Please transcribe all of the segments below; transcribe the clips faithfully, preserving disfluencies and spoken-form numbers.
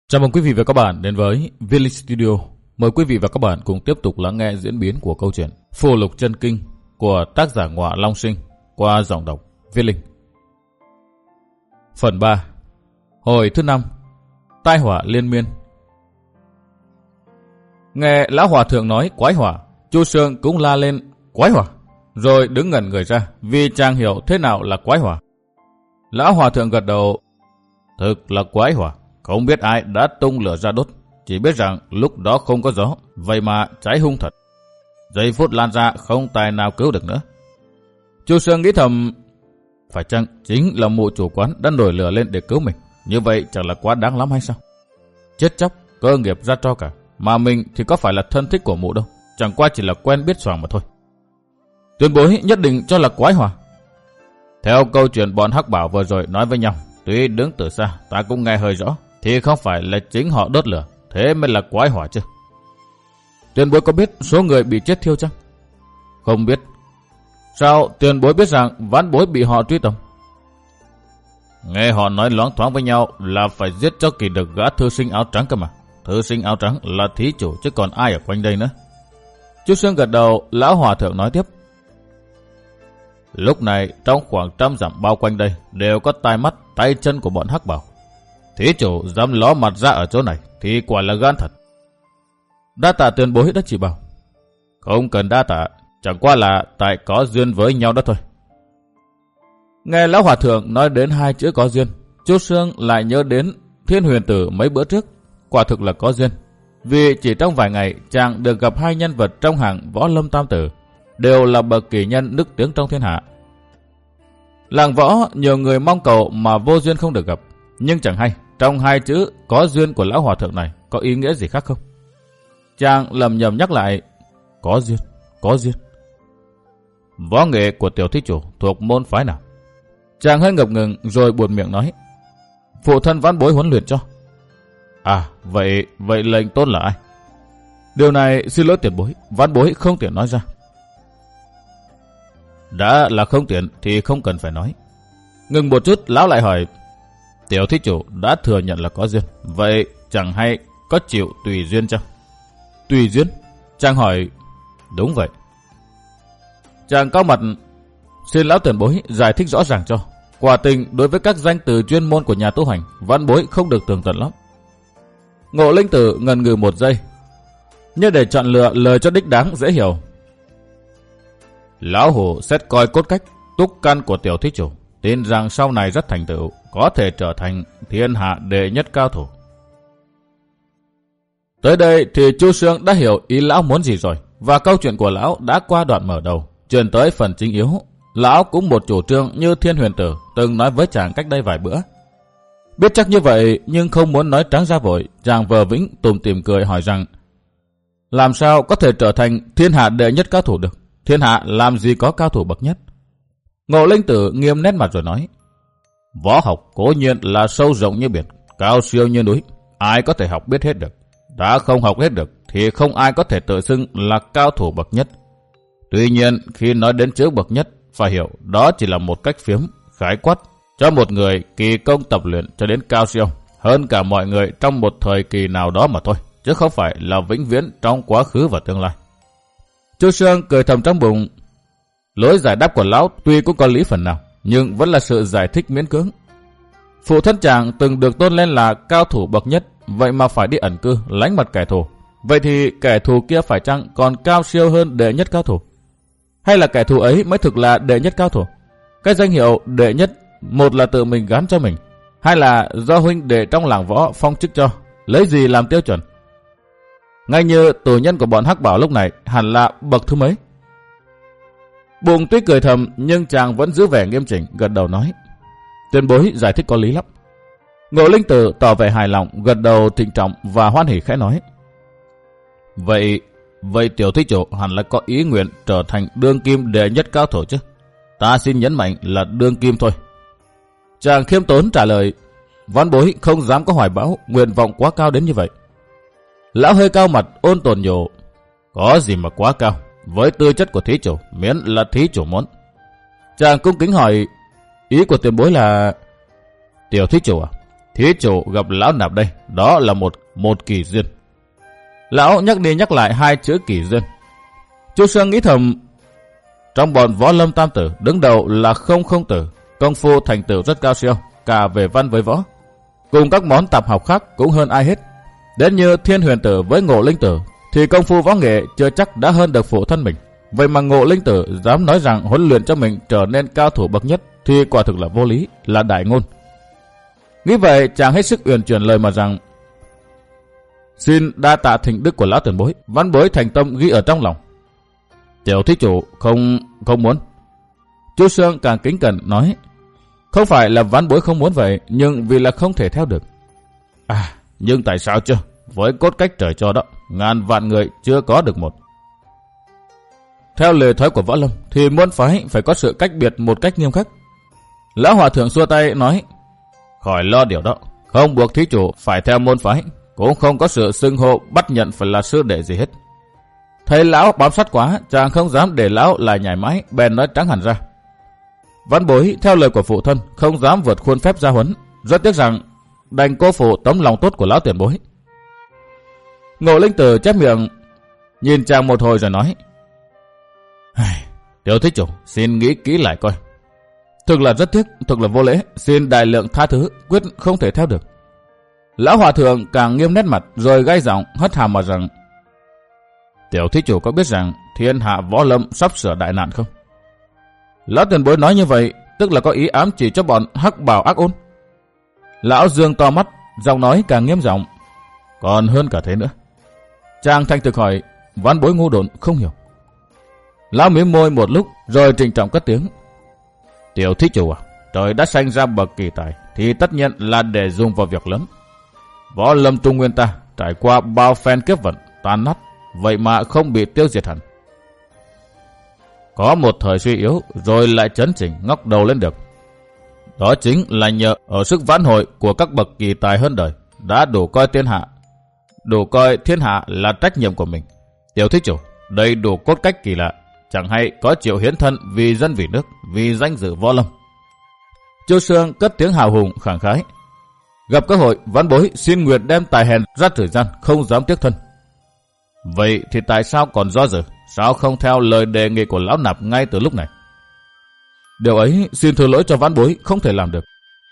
Chào mừng quý vị và các bạn đến với Viết Linh Studio. Mời quý vị và các bạn cùng tiếp tục lắng nghe diễn biến của câu chuyện Phù Lục Chân Kinh của tác giả Ngọa Long Sinh qua giọng đọc Viết Linh. Phần ba. Hồi thứ năm. Tai họa liên miên. Nghe lão hòa thượng nói quái hỏa, Chu Sương cũng la lên quái hỏa, rồi đứng ngẩn người ra vì chàng hiểu thế nào là quái hỏa. Lão hòa thượng gật đầu. Thực là quái hỏa. Không biết ai đã tung lửa ra đốt, chỉ biết rằng lúc đó không có gió, vậy mà cháy hung thật. Giây phút lan ra không tài nào cứu được nữa. Chu Sương nghĩ thầm, phải chăng chính là mụ chủ quán đã nổi lửa lên để cứu mình? Như vậy chẳng là quá đáng lắm hay sao? Chết chóc, cơ nghiệp ra cho cả, mà mình thì có phải là thân thích của mụ đâu, chẳng qua chỉ là quen biết xoàng mà thôi. Tuyên bối nhất định cho là quái hỏa. Theo câu chuyện bọn Hắc Bảo vừa rồi nói với nhau, tuy đứng từ xa ta cũng nghe hơi rõ, thì không phải là chính họ đốt lửa, thế mới là quái hỏa chứ. Tiền bối có biết số người bị chết thiêu chăng? Không biết. Sao tiền bối biết rằng vãn bối bị họ truy tầm? Nghe họ nói loáng thoáng với nhau là phải giết cho kỳ được gã thư sinh áo trắng cơ mà. Thư sinh áo trắng là thí chủ chứ còn ai ở quanh đây nữa. Chu Sương gật đầu. Lão hòa thượng nói tiếp. Lúc này trong khoảng trăm dặm bao quanh đây đều có tai mắt tay chân của bọn Hắc Bảo. Thí chủ dám ló mặt ra ở chỗ này thì quả là gan thật. Đa tạ tiền bối đã chỉ bảo. Không cần đa tạ, chẳng qua là tại có duyên với nhau đó thôi. Nghe lão hòa thượng nói đến hai chữ có duyên, Chu Sương lại nhớ đến Thiên Huyền Tử mấy bữa trước. Quả thực là có duyên, vì chỉ trong vài ngày chàng được gặp hai nhân vật trong hàng võ lâm tam tử, đều là bậc kỳ nhân nức tiếng trong thiên hạ. Làng võ nhiều người mong cầu mà vô duyên không được gặp, nhưng chẳng hay trong hai chữ có duyên của lão hòa thượng này có ý nghĩa gì khác không? Chàng lầm nhầm nhắc lại, có duyên, có duyên. Võ nghệ của tiểu thí chủ thuộc môn phái nào? Chàng hơi ngập ngừng rồi buột miệng nói, phụ thân vãn bối huấn luyện cho. À, vậy vậy lệnh tôn là ai? Điều này xin lỗi tiền bối, vãn bối không tiện nói ra. Đã là không tiện thì không cần phải nói. Ngừng một chút, lão lại hỏi, tiểu thí chủ đã thừa nhận là có duyên, vậy chẳng hay có chịu tùy duyên chăng? Tùy duyên? Chàng hỏi, đúng vậy. Chàng cao mặt, xin lão tiền bối giải thích rõ ràng cho. Quả tình đối với các danh từ chuyên môn của nhà tu hành, vãn bối không được tường tận lắm. Ngộ Linh Tử ngần ngừ một giây, nhưng để chọn lựa lời cho đích đáng dễ hiểu. Lão hủ xét coi cốt cách, túc căn của tiểu thí chủ, tin rằng sau này rất thành tựu, có thể trở thành thiên hạ đệ nhất cao thủ. Tới đây thì Chu Sương đã hiểu ý lão muốn gì rồi, và câu chuyện của lão đã qua đoạn mở đầu, chuyển tới phần chính yếu. Lão cũng một chủ trương như Thiên Huyền Tử từng nói với chàng cách đây vài bữa. Biết chắc như vậy nhưng không muốn nói trắng ra vội, chàng vờ vĩnh tùm tìm cười hỏi rằng, làm sao có thể trở thành thiên hạ đệ nhất cao thủ được? Thiên hạ làm gì có cao thủ bậc nhất? Ngộ Linh Tử nghiêm nét mặt rồi nói, võ học cố nhiên là sâu rộng như biển, cao siêu như núi, ai có thể học biết hết được. Đã không học hết được thì không ai có thể tự xưng là cao thủ bậc nhất. Tuy nhiên khi nói đến chữ bậc nhất, phải hiểu đó chỉ là một cách phiếm, khái quát cho một người kỳ công tập luyện cho đến cao siêu hơn cả mọi người trong một thời kỳ nào đó mà thôi, chứ không phải là vĩnh viễn trong quá khứ và tương lai. Chu Sương cười thầm trong bụng. Lối giải đáp của lão tuy cũng có lý phần nào, nhưng vẫn là sự giải thích miễn cưỡng. Phụ thân chàng từng được tôn lên là cao thủ bậc nhất, vậy mà phải đi ẩn cư lánh mặt kẻ thù. Vậy thì kẻ thù kia phải chăng còn cao siêu hơn đệ nhất cao thủ? Hay là kẻ thù ấy mới thực là đệ nhất cao thủ? Cái danh hiệu đệ nhất, một là tự mình gán cho mình, hai là do huynh đệ trong làng võ phong chức cho, lấy gì làm tiêu chuẩn? Ngay như tù nhân của bọn Hắc Bảo lúc này hẳn là bậc thứ mấy? Bụng tuy cười thầm nhưng chàng vẫn giữ vẻ nghiêm chỉnh, gật đầu nói, tiền bối giải thích có lý lắm. Ngộ Linh Tử tỏ vẻ hài lòng, gật đầu trịnh trọng và hoan hỉ khẽ nói, Vậy, vậy tiểu thí chủ hẳn là có ý nguyện trở thành đương kim đệ nhất cao thủ chứ? Ta xin nhấn mạnh là đương kim thôi. Chàng khiêm tốn trả lời, vãn bối không dám có hoài bão, nguyện vọng quá cao đến như vậy. Lão hơi cao mặt ôn tồn nhổ, có gì mà quá cao, với tư chất của thí chủ, miễn là thí chủ muốn. Chàng cung kính hỏi, ý của tiền bối là... Tiểu thí chủ à, Thí chủ gặp lão nạp đây, đó là một một kỳ duyên. Lão nhắc đi nhắc lại hai chữ kỳ duyên. Chu Sương nghĩ thầm, trong bọn võ lâm tam tử, đứng đầu là Không Không Tử, công phu thành tựu rất cao siêu, cả về văn với võ. Cùng các món tạp học khác cũng hơn ai hết. Đến như Thiên Huyền Tử với Ngộ Linh Tử, thì công phu võ nghệ chưa chắc đã hơn được phụ thân mình. Vậy mà Ngộ Linh Tử dám nói rằng huấn luyện cho mình trở nên cao thủ bậc nhất, thì quả thực là vô lý, là đại ngôn. Nghĩ vậy, chàng hết sức uyển chuyển lời mà rằng, xin đa tạ thịnh đức của lão tiền bối, văn bối thành tâm ghi ở trong lòng. Tiểu thí chủ không không muốn. Chu Sương càng kính cẩn nói, không phải là văn bối không muốn vậy, nhưng vì là không thể theo được. À, nhưng tại sao chưa? Với cốt cách trời cho đó, ngàn vạn người chưa có được một. Theo lề thói của võ lâm, thì môn phái phải có sự cách biệt một cách nghiêm khắc. Lão hòa thượng xua tay nói, khỏi lo điều đó, không buộc thí chủ phải theo môn phái, cũng không có sự xưng hô bắt nhận phải là sư đệ gì hết. Thấy lão bám sát quá, chàng không dám để lão lại nhảy mãi, bèn nói trắng hẳn ra. Văn bối theo lời của phụ thân, không dám vượt khuôn phép gia huấn, rất tiếc rằng đành cô phụ tấm lòng tốt của lão tiền bối. Ngộ Linh Tử chép miệng, nhìn chàng một hồi rồi nói, tiểu thí chủ xin nghĩ kỹ lại coi. Thực là rất tiếc, thực là vô lễ, xin đại lượng tha thứ, quyết không thể theo được. Lão hòa thượng càng nghiêm nét mặt, rồi gay giọng hất hàm mà rằng, tiểu thí chủ có biết rằng thiên hạ võ lâm sắp sửa đại nạn không? Lão tiền bối nói như vậy, tức là có ý ám chỉ cho bọn hắc bào ác ôn. Lão dương to mắt, giọng nói càng nghiêm giọng, còn hơn cả thế nữa. Chàng thành thực hỏi, văn bối ngu độn không hiểu. Lão mím môi một lúc, rồi trịnh trọng cất tiếng, tiểu thí chủ à, trời đã sanh ra bậc kỳ tài, thì tất nhiên là để dùng vào việc lớn. Võ lâm Trung Nguyên ta trải qua bao phen kiếp vận, tan nát, vậy mà không bị tiêu diệt hẳn. Có một thời suy yếu, rồi lại chấn chỉnh ngóc đầu lên được. Đó chính là nhờ ở sức vãn hồi của các bậc kỳ tài hơn đời, đã đủ coi thiên hạ, đủ coi thiên hạ là trách nhiệm của mình. Tiểu thí chủ, đây đủ cốt cách kỳ lạ, chẳng hay có chịu hiến thân vì dân vì nước, vì danh dự võ lâm. Chu Sương cất tiếng hào hùng khẳng khái, gặp cơ hội, văn bối xin nguyện đem tài hèn ra thời gian, không dám tiếc thân. Vậy thì tại sao còn do dự? Sao không theo lời đề nghị của lão nạp ngay từ lúc này? Điều ấy xin thứ lỗi cho văn bối không thể làm được.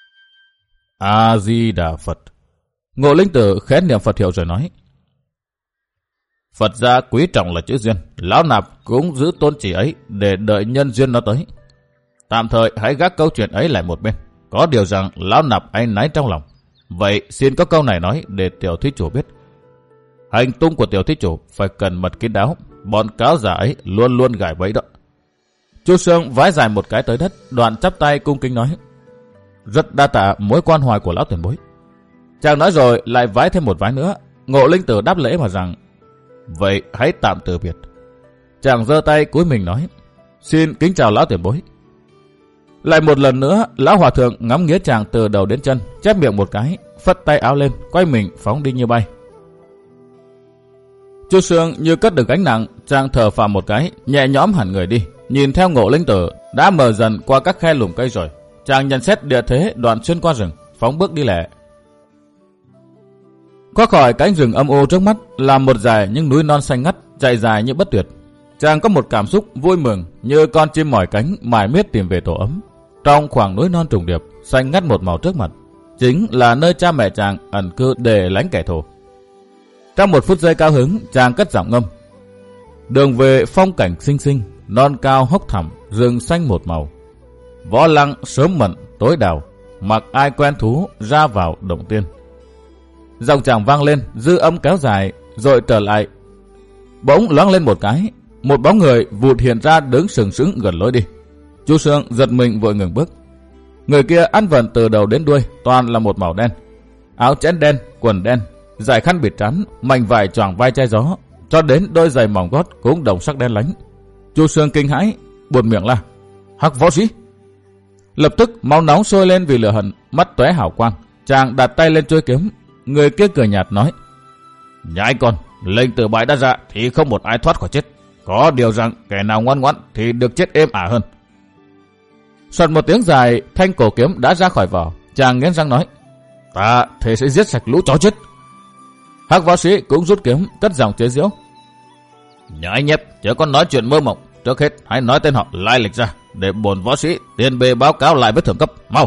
A-di-đà Phật. Ngộ Linh Tử khẽ niệm Phật hiệu rồi nói, Phật gia quý trọng là chữ duyên, lão nạp cũng giữ tôn chỉ ấy để đợi nhân duyên nó tới. Tạm thời hãy gác câu chuyện ấy lại một bên. Có điều rằng lão nạp áy náy trong lòng. Vậy xin có câu này nói để tiểu thí chủ biết. Hành tung của tiểu thí chủ phải cần mật kín đáo, bọn cáo giả ấy luôn luôn gài bẫy đó. Chu Sương vái dài một cái tới đất, đoạn chắp tay cung kính nói, rất đa tạ mối quan hoài của lão tiền bối. Chàng nói rồi lại vái thêm một vái nữa. Ngộ Linh Tử đáp lễ mà rằng, vậy hãy tạm từ biệt. Chàng giơ tay cúi mình nói, xin kính chào lão tiền bối. Lại một lần nữa, lão hòa thượng ngắm nghía chàng từ đầu đến chân, chép miệng một cái, phất tay áo lên, quay mình phóng đi như bay. Chu Sương như cất được gánh nặng, chàng thở phào một cái, nhẹ nhõm hẳn người đi, nhìn theo Ngộ Linh Tử đã mờ dần qua các khe lùm cây rồi. Chàng nhận xét địa thế, đoạn xuyên qua rừng, phóng bước đi lẹ. Qua khỏi cánh rừng âm u trước mắt là một dải những núi non xanh ngắt, chạy dài như bất tuyệt. Chàng có một cảm xúc vui mừng như con chim mỏi cánh mải miết tìm về tổ ấm. Trong khoảng núi non trùng điệp, xanh ngắt một màu trước mặt, chính là nơi cha mẹ chàng ẩn cư để lánh kẻ thù. Trong một phút giây cao hứng, chàng cất giọng ngâm, đường về phong cảnh xinh xinh, non cao hốc thẳm, rừng xanh một màu. Võ lăng sớm mận tối đào, mặc ai quen thú ra vào động tiên. Giọng chàng vang lên, dư âm kéo dài, rồi trở lại. Bỗng loáng lên một cái, một bóng người vụt hiện ra đứng sừng sững gần lối đi. Chu Sương giật mình vội ngừng bước. Người kia ăn vận từ đầu đến đuôi toàn là một màu đen, áo chẽn đen, quần đen, dải khăn bịt trán, mảnh vải choàng vai che gió, cho đến đôi giày mỏng gót cũng đồng sắc đen lánh. Chu Sương kinh hãi, buột miệng la, hắc võ sĩ. Lập tức máu nóng sôi lên vì lửa hận, mắt tóe hào quang. Chàng đặt tay lên chuôi kiếm. Người kia cười nhạt nói, nhãi con, lệnh từ bãi đã ra thì không một ai thoát khỏi chết. Có điều rằng kẻ nào ngoan ngoãn thì được chết êm ả hơn. Soạt một tiếng dài, thanh cổ kiếm đã ra khỏi vỏ. Chàng nghiến răng nói, Ta thế sẽ giết sạch lũ chó chết. Hắc võ sĩ cũng rút kiếm, cất giọng chế giễu. Nhãi nhép, chớ có nói chuyện mơ mộng. Trước hết hãy nói tên họ, lai lịch ra, để bổn võ sĩ tiền bề báo cáo lại với thượng cấp. Mau.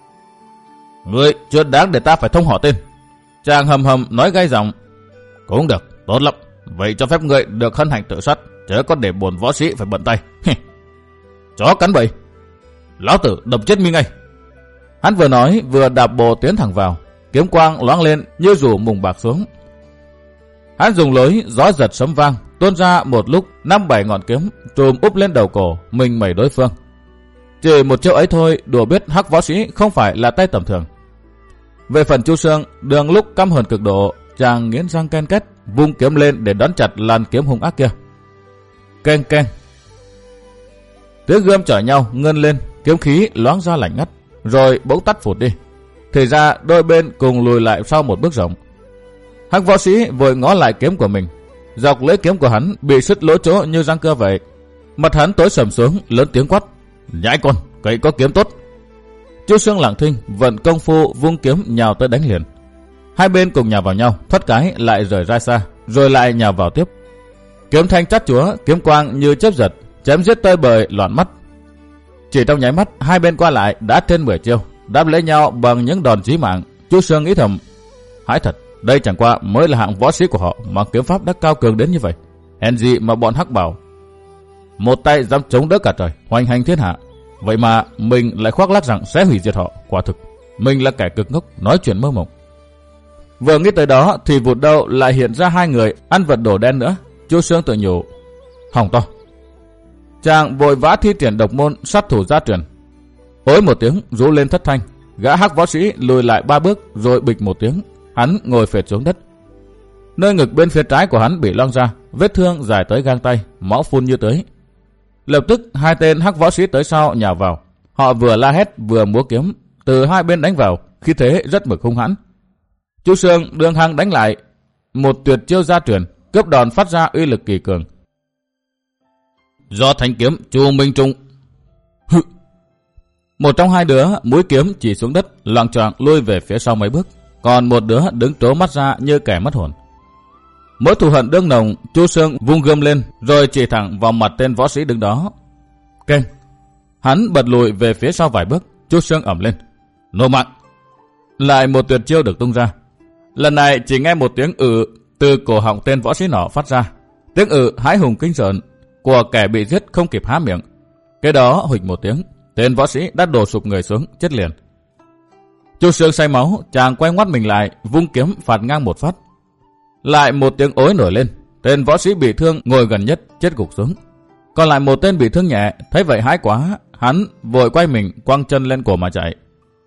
Ngươi chưa đáng để ta phải thông họ tên. Chàng hầm hầm nói gay giọng. Cũng được, tốt lắm. Vậy cho phép ngươi được hân hạnh tự sát, chớ có để bổn võ sĩ phải bận tay. Chó cắn bầy, lão tử đập chết mi ngay. Hắn vừa nói vừa đạp bộ tiến thẳng vào, kiếm quang loáng lên như rủ mùng bạc xuống. Hắn dùng lối gió giật sấm vang, tuôn ra một lúc năm bảy ngọn kiếm trùm úp lên đầu cổ mình mẩy đối phương. Chỉ một chiêu ấy thôi đùa biết Hắc võ sĩ không phải là tay tầm thường. Về phần Chu Xương, đường lúc căm hờn cực độ, chàng nghiến răng ken két, vung kiếm lên để đón chặt làn kiếm hung ác kia. Keng keng, tiếng gươm chọi nhau ngân lên, kiếm khí loáng ra lạnh ngắt, rồi bỗng tắt phụt đi. Thì ra đôi bên cùng lùi lại sau một bước rộng. Hắc võ sĩ vội ngó lại kiếm của mình, dọc lưỡi kiếm của hắn bị sứt lỗ chỗ như răng cưa vậy. Mặt hắn tối sầm xuống, lớn tiếng quát: nhãi con, cậy có kiếm tốt. Chu Xương lặng thinh, vận công phu vung kiếm nhào tới đánh liền. Hai bên cùng nhào vào nhau, thoát cái lại rời ra xa, rồi lại nhào vào tiếp. Kiếm thanh chát chúa, kiếm quang như chớp giật, chém giết tơi bời loạn mắt. Chỉ trong nháy mắt, hai bên qua lại đã trên mười chiêu, đáp lấy nhau bằng những đòn chí mạng. Chu Xương nghĩ thầm: hãi thật, đây chẳng qua mới là hạng võ sĩ của họ mà kiếm pháp đã cao cường đến như vậy. Hèn gì mà bọn Hắc bảo một tay dám chống đỡ cả trời, hoành hành thiên hạ. Vậy mà mình lại khoác lác rằng sẽ hủy diệt họ. Quả thực mình là kẻ cực ngốc, nói chuyện mơ mộng. Vừa nghĩ tới đó thì vụt đâu lại hiện ra hai người ăn vật đổ đen nữa. Chu Xương tự nhủ: hỏng to. Chàng vội vã thi triển độc môn sát thủ gia truyền. Ối một tiếng rú lên thất thanh, gã Hắc võ sĩ lùi lại ba bước, rồi bịch một tiếng, hắn ngồi phệt xuống đất. Nơi ngực bên phía trái của hắn bị loang ra, vết thương dài tới gang tay, máu phun như tưới. Lập tức hai tên Hắc võ sĩ tới sau nhào vào. Họ vừa la hét vừa múa kiếm, từ hai bên đánh vào, khí thế rất mực hung hãn. Chu Xương đương hăng đánh lại, một tuyệt chiêu gia truyền, cướp đòn phát ra uy lực kỳ cường. Do thanh kiếm Chu Minh Trung. Hự. Một trong hai đứa mũi kiếm chỉ xuống đất, loạng choạng lui về phía sau mấy bước, còn một đứa đứng trố mắt ra như kẻ mất hồn. Mỗi thù hận đương nồng, Chu Xương vung gươm lên rồi chỉ thẳng vào mặt tên võ sĩ đứng đó. Keng, hắn bật lùi về phía sau vài bước. Chu Xương ẩm lên: nô mạng. Lại một tuyệt chiêu được tung ra. Lần này chỉ nghe một tiếng ự từ cổ họng tên võ sĩ nọ phát ra, tiếng ự hãi hùng kinh rợn của kẻ bị giết không kịp há miệng. Cái đó huỵch một tiếng, tên võ sĩ đã đổ sụp người xuống chết liền. Chu Xương say máu, chàng quay ngoắt mình lại, vung kiếm phạt ngang một phát. Lại một tiếng ối nổi lên, tên võ sĩ bị thương ngồi gần nhất chết gục xuống. Còn lại một tên bị thương nhẹ, thấy vậy hãi quá, hắn vội quay mình quăng chân lên cổ mà chạy.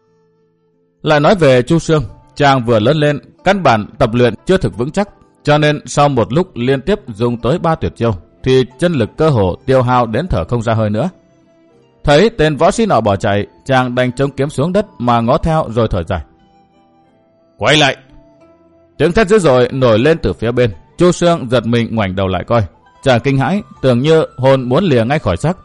Lại nói về Chu Xương, chàng vừa lớn lên, căn bản tập luyện chưa thực vững chắc, cho nên sau một lúc liên tiếp dùng tới ba tuyệt chiêu, thì chân lực cơ hồ tiêu hao đến thở không ra hơi nữa. Thấy tên võ sĩ nọ bỏ chạy, chàng đành chống kiếm xuống đất mà ngó theo rồi thở dài. Quay lại! Tiếng thét dữ dội nổi lên từ phía bên. Chu Xương giật mình ngoảnh đầu lại coi, chàng kinh hãi, tưởng như hồn muốn lìa ngay khỏi xác.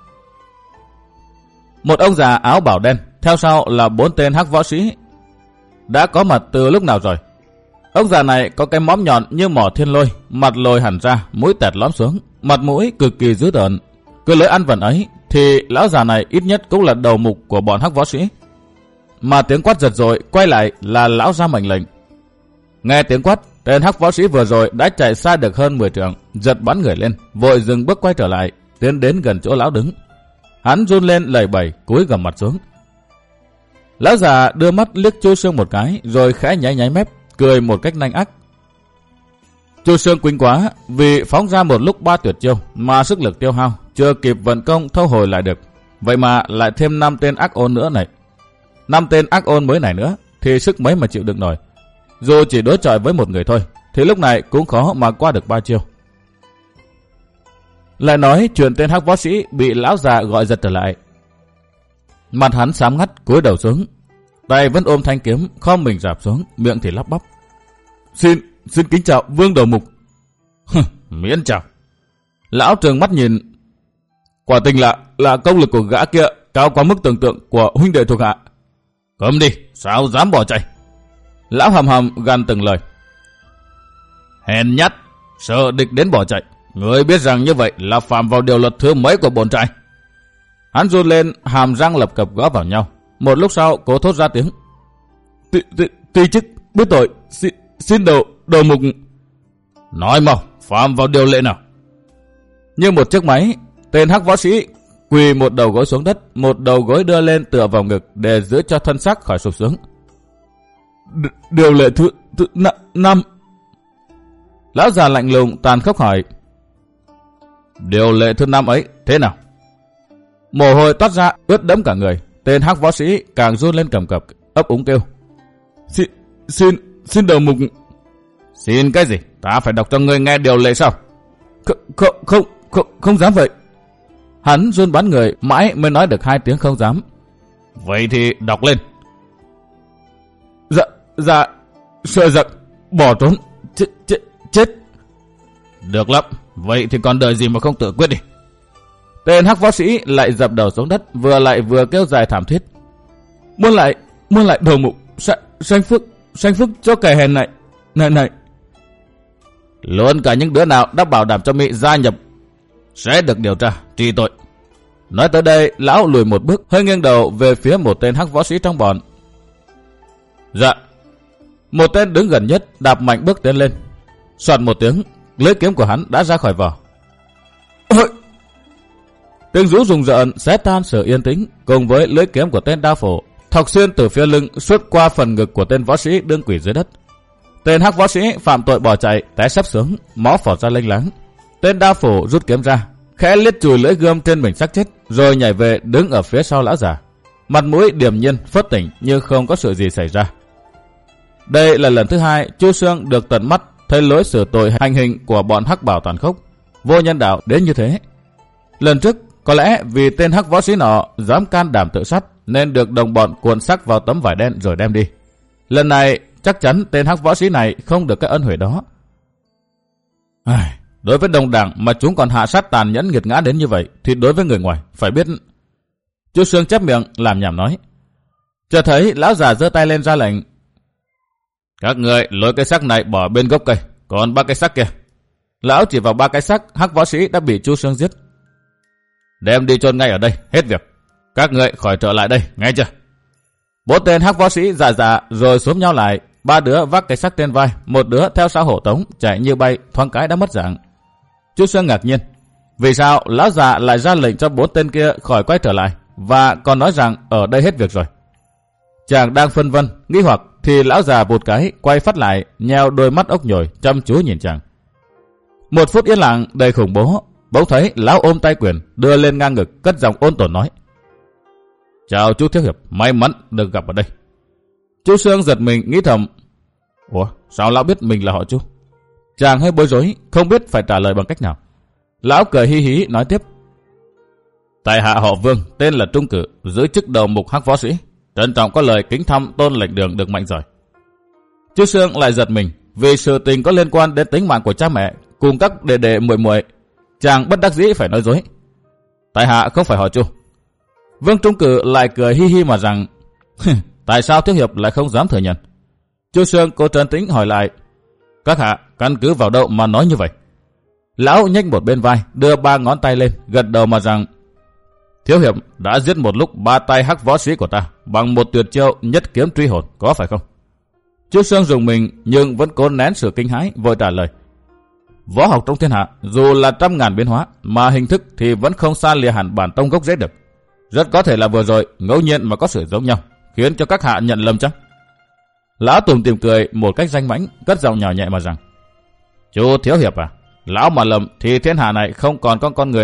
Một ông già áo bảo đen, theo sau là bốn tên Hắc võ sĩ đã có mặt từ lúc nào rồi. Ông già này có cái móm nhọn như mỏ thiên lôi, mặt lồi hẳn ra, mũi tẹt lõm xuống, mặt mũi cực kỳ dữ tợn. Cứ lưỡi ăn vần ấy thì lão già này ít nhất cũng là đầu mục của bọn Hắc võ sĩ. Mà tiếng quát giật rồi quay lại là lão ra mệnh lệnh. Nghe tiếng quát, tên Hắc võ sĩ vừa rồi đã chạy xa được hơn mười trượng, giật bắn người lên, vội dừng bước quay trở lại, tiến đến gần chỗ lão đứng. Hắn run lên lẩy bẩy, cúi gằm mặt xuống. Lão già đưa mắt liếc Chu Xương một cái, rồi khẽ nháy nháy mép, cười một cách nanh ác. Chu Xương quýnh quá, vì phóng ra một lúc ba tuyệt chiêu mà sức lực tiêu hao, chưa kịp vận công thâu hồi lại được. Vậy mà lại thêm năm tên ác ôn nữa này. Năm tên ác ôn mới này nữa thì sức mấy mà chịu đựng nổi. Dù chỉ đối chọi với một người thôi, thì lúc này cũng khó mà qua được ba chiêu. Lại nói chuyện tên Hắc võ sĩ bị lão già gọi giật trở lại. Mặt hắn xám ngắt, cúi đầu xuống, tay vẫn ôm thanh kiếm, khom mình rạp xuống, miệng thì lắp bắp: Xin, xin kính chào vương đầu mục. Miễn chào. Lão trừng mắt nhìn. Quả tình là là công lực của gã kia cao quá mức tưởng tượng của huynh đệ thuộc hạ. Cấm đi, sao dám bỏ chạy. Lão hầm hầm gằn từng lời. Hèn nhát, sợ địch đến bỏ chạy. Người biết rằng như vậy là phạm vào điều luật thứ mấy của bổn trại? Hắn run lên, hàm răng lập cập gõ vào nhau. Một lúc sau cố thốt ra tiếng. Tuy chức biết tội, xin, xin đầu đầu mục. Nói mau, phạm vào điều lệ nào? Như một chiếc máy, tên hắc võ sĩ quỳ một đầu gối xuống đất, một đầu gối đưa lên tựa vào ngực để giữ cho thân xác khỏi sụp xuống. D- điều lệ thứ, thứ năm. Lão già lạnh lùng tàn khốc hỏi. Điều lệ thứ năm ấy thế nào? Mồ hôi toát ra ướt đẫm cả người. Tên hắc võ sĩ càng run lên cầm cập, ấp úng kêu. Xin, xin, xin đầu mục. Xin cái gì? Ta phải đọc cho ngươi nghe điều lệ sao? Không, không, không, không, không dám vậy. Hắn run bắn người, mãi mới nói được hai tiếng không dám. Vậy thì đọc lên. Dạ, dạ, sợ giặc, bỏ trốn, chết, chết, chết. Được lắm, vậy thì còn đợi gì mà không tự quyết đi. Tên hắc võ sĩ lại dập đầu xuống đất, vừa lại vừa kêu dài thảm thiết. Muôn lại, muôn lại đầu mục, sanh phước, sanh phước cho kẻ hèn này, này này. Luôn cả những đứa nào đã bảo đảm cho Mỹ gia nhập sẽ được điều tra, trị tội. Nói tới đây, lão lùi một bước, hơi nghiêng đầu về phía một tên hắc võ sĩ trong bọn. Dạ. Một tên đứng gần nhất đạp mạnh bước tiến lên. Soạt một tiếng, lưỡi kiếm của hắn đã ra khỏi vỏ. Ôi! Tiếng rú rùng rợn xé tan sự yên tĩnh, cùng với lưỡi kiếm của tên đao phổ thọc xuyên từ phía lưng suốt qua phần ngực của tên võ sĩ đương quỷ dưới đất. Tên hắc võ sĩ phạm tội bỏ chạy, té sấp xuống, máu phọt ra lênh láng. Tên đao phổ rút kiếm ra, khẽ liếc chùi lưỡi gươm trên mình xác chết, rồi nhảy về đứng ở phía sau lão già, mặt mũi điềm nhiên phớt tỉnh như không có sự gì xảy ra. Đây là lần thứ hai Chu Xương được tận mắt thấy lối xử tội hành hình của bọn hắc bảo tàn khốc, vô nhân đạo đến như thế. Lần trước có lẽ vì tên hắc võ sĩ nọ dám can đảm tự sát nên được đồng bọn cuộn xác vào tấm vải đen rồi đem đi. Lần này chắc chắn tên hắc võ sĩ này không được cái ân huệ đó. Ai, đối với đồng đảng mà chúng còn hạ sát tàn nhẫn nghiệt ngã đến như vậy, thì đối với người ngoài phải biết. Chu Xương chép miệng làm nhảm nói. Chợt thấy lão già giơ tay lên ra lệnh. Các người lôi cái xác này bỏ bên gốc cây, còn ba cái xác kia. Lão chỉ vào ba cái xác hắc võ sĩ đã bị Chu Xương giết. Đem đi chôn ngay ở đây, hết việc. Các người khỏi trở lại đây, nghe chưa? Bốn tên hắc võ sĩ già già rồi xúm nhau lại, ba đứa vác cái xác trên vai, một đứa theo sau hộ tống chạy như bay, thoáng cái đã mất dạng. Chu Xương ngạc nhiên, vì sao lão già lại ra lệnh cho bốn tên kia khỏi quay trở lại, và còn nói rằng ở đây hết việc rồi. Chàng đang phân vân nghi hoặc thì lão già bụt cái quay phát lại, nheo đôi mắt ốc nhồi chăm chú nhìn chàng. Một phút yên lặng đầy khủng bố, bỗng thấy lão ôm tay quyền đưa lên ngang ngực, cất giọng ôn tồn nói. Chào chú thiếu hiệp, may mắn được gặp ở đây. Chu Xương giật mình nghĩ thầm. Ủa, sao lão biết mình là họ Chu? Chàng hơi bối rối, không biết phải trả lời bằng cách nào. Lão cười hi hí nói tiếp. Tại hạ họ Vương, tên là Trung Cử, giữ chức đầu mục hắc võ sĩ. Trân trọng có lời kính thăm tôn lệnh đường được mạnh giỏi. Chu Xương lại giật mình, vì sự tình có liên quan đến tính mạng của cha mẹ cùng các đệ đệ muội muội. Chàng bất đắc dĩ phải nói dối. Tại hạ không phải họ Chu. Vương Trung Cử lại cười hi hi mà rằng. Tại sao thiếu hiệp lại không dám thừa nhận? Chu Xương cố trấn tĩnh hỏi lại. Các hạ căn cứ vào đâu mà nói như vậy? Lão nhếch một bên vai, đưa ba ngón tay lên, gật đầu mà rằng. Thiếu hiệp đã giết một lúc ba tay hắc võ sĩ của ta bằng một tuyệt chiêu nhất kiếm truy hồn, có phải không? Chu Xương dùng mình nhưng vẫn cố nén sự kinh hãi, vội trả lời. Võ học trong thiên hạ dù là trăm ngàn biến hóa, mà hình thức thì vẫn không xa lìa hẳn bản tông gốc rễ được. Rất có thể là vừa rồi ngẫu nhiên mà có sự giống nhau, khiến cho các hạ nhận lầm chăng? Lão tủm tỉm cười một cách danh mãnh, cất giọng nhỏ nhẹ mà rằng. Chú thiếu hiệp à, lão mà lầm thì thiên hạ này không còn có con người,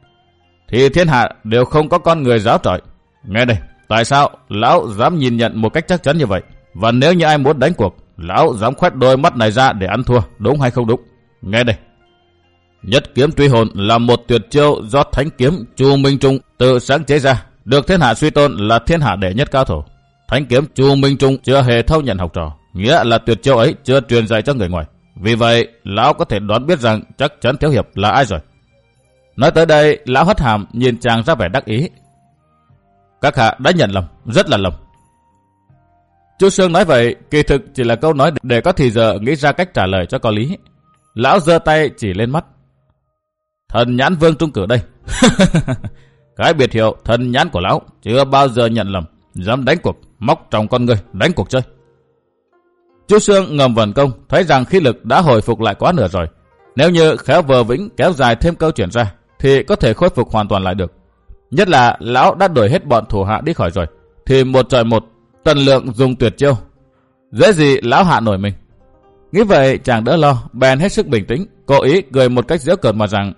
thì thiên hạ đều không có con người giáo trọi. Nghe đây, tại sao lão dám nhìn nhận một cách chắc chắn như vậy? Và nếu như ai muốn đánh cuộc, lão dám khoét đôi mắt này ra để ăn thua, đúng hay không đúng? Nghe đây. Nhất kiếm truy hồn là một tuyệt chiêu do thánh kiếm Chu Minh Trung tự sáng chế ra, được thiên hạ suy tôn là thiên hạ đệ nhất cao thủ. Thánh kiếm Chu Minh Trung chưa hề thâu nhận học trò, nghĩa là tuyệt chiêu ấy chưa truyền dạy cho người ngoài. Vì vậy, lão có thể đoán biết rằng chắc chắn thiếu hiệp là ai rồi. Nói tới đây, lão hất hàm nhìn chàng ra vẻ đắc ý. Các hạ đã nhận lầm, rất là lầm. Chu Sương nói vậy, kỳ thực chỉ là câu nói để có thì giờ nghĩ ra cách trả lời cho có lý. Lão giơ tay chỉ lên mắt. Thần nhãn Vương Trung Cử đây. Cái biệt hiệu thần nhãn của lão chưa bao giờ nhận lầm, dám đánh cuộc, móc trong con người, đánh cuộc chơi. Chu Sương ngầm vận công, thấy rằng khí lực đã hồi phục lại quá nửa rồi. Nếu như khéo vờ vĩnh kéo dài thêm câu chuyện ra, thì có thể khôi phục hoàn toàn lại được. Nhất là lão đã đuổi hết bọn thủ hạ đi khỏi rồi, thì một trời một, Tần Lượng dùng tuyệt chiêu, dễ gì lão hạ nổi mình. Nghĩ vậy chàng đỡ lo, bèn hết sức bình tĩnh, cố ý cười một cách giễu cợt mà rằng: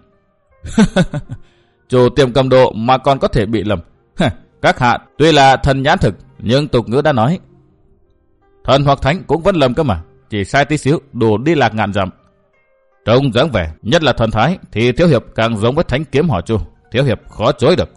Chủ tiệm cầm đồ mà còn có thể bị lầm. Các hạ tuy là thần nhãn thực, nhưng tục ngữ đã nói, thần hoặc thánh cũng vẫn lầm cơ mà, chỉ sai tí xíu đủ đi lạc ngàn dặm. Trông dáng vẻ, nhất là thần thái, thì Thiếu Hiệp càng giống với thánh kiếm họ Chu, Thiếu Hiệp khó chối được.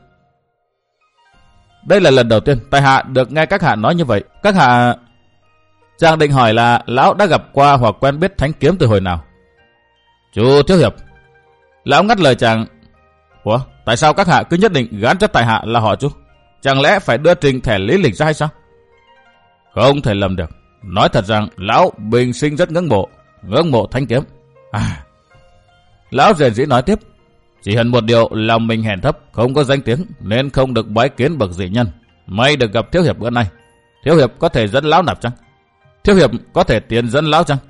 Đây là lần đầu tiên tại hạ được nghe các hạ nói như vậy. Các hạ... Chàng định hỏi là lão đã gặp qua hoặc quen biết thánh kiếm từ hồi nào. Chu Thiếu Hiệp. Lão ngắt lời chàng. Ủa, tại sao các hạ cứ nhất định gán cho tại hạ là họ Chu? Chẳng lẽ phải đưa trình thẻ lý lịch ra hay sao? Không thể lầm được. Nói thật rằng lão bình sinh rất ngưỡng mộ, ngưỡng mộ thánh kiếm. À... Lão rền rĩ nói tiếp. Chỉ hận một điều, lòng mình hèn thấp, không có danh tiếng, nên không được bái kiến bậc dị nhân. May được gặp Thiếu Hiệp bữa nay. Thiếu Hiệp có thể dẫn lão nạp chăng? Thiếu Hiệp có thể tiến dẫn lão chăng?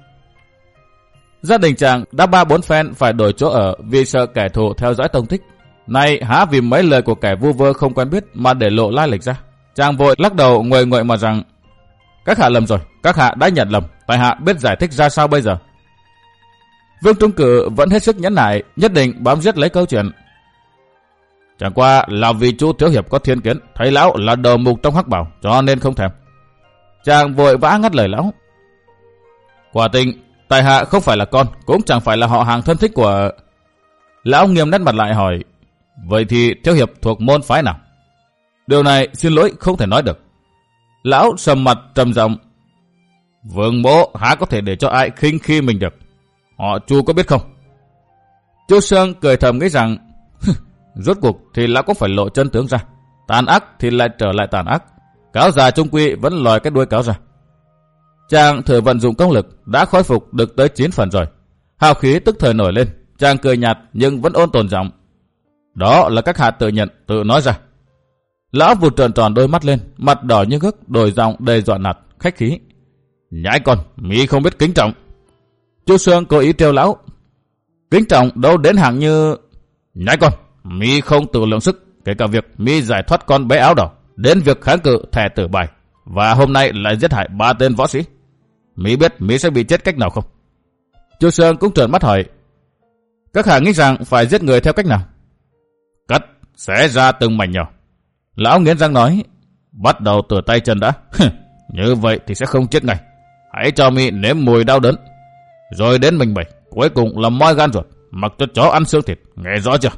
Gia đình chàng đã ba bốn phen phải đổi chỗ ở vì sợ kẻ thù theo dõi tông tích. Nay há vì mấy lời của kẻ vu vơ không quen biết mà để lộ lai lịch ra. Chàng vội lắc đầu nguội nguội mà rằng: Các hạ lầm rồi, các hạ đã nhận lầm, tại hạ biết giải thích ra sao bây giờ. Vương Trung Cử vẫn hết sức nhẫn nại, nhất định bám giết lấy câu chuyện. Chẳng qua là vì chú Thiếu Hiệp có thiên kiến, thấy lão là đầu mục trong hắc bảo, cho nên không thèm. Chàng vội vã ngắt lời lão. Quả tình, tại hạ không phải là con, cũng chẳng phải là họ hàng thân thích của... Lão nghiêm nét mặt lại hỏi: Vậy thì Thiếu Hiệp thuộc môn phái nào? Điều này xin lỗi không thể nói được. Lão sầm mặt trầm giọng: Vương bố há có thể để cho ai khinh khi mình được. Họ Chu có biết không? Chu Sương cười thầm nghĩ rằng rốt cuộc thì lão cũng phải lộ chân tướng ra. Tàn ác thì lại trở lại tàn ác. Cáo già trung quy vẫn lòi cái đuôi cáo ra. Chàng thử vận dụng công lực đã khôi phục được tới chín phần rồi. Hào khí tức thời nổi lên. Chàng cười nhạt nhưng vẫn ôn tồn giọng: Đó là các hạ tự nhận, tự nói ra. Lão vụt tròn tròn đôi mắt lên, mặt đỏ như gấc, đổi giọng đầy dọa nạt, khách khí: Nhãi con, mí không biết kính trọng. Chu Sương cố ý trêu lão: Kính trọng đâu đến hàng như... Nhãi con, mí không tự lượng sức, kể cả việc mí giải thoát con bé áo đỏ, đến việc kháng cự thẻ tử bài, và hôm nay lại giết hại ba tên võ sĩ. Mí biết mí sẽ bị chết cách nào không? Chu Sương cũng trợn mắt hỏi: Các hạ nghĩ rằng phải giết người theo cách nào? Cắt, xé ra từng mảnh nhỏ. Lão nghiến răng nói: Bắt đầu từ tay chân đã. Như vậy thì sẽ không chết ngay. Hãy cho mí nếm mùi đau đớn, rồi đến mình bẩy, cuối cùng là moi gan ruột, mặc cho chó ăn xương thịt, nghe rõ chưa?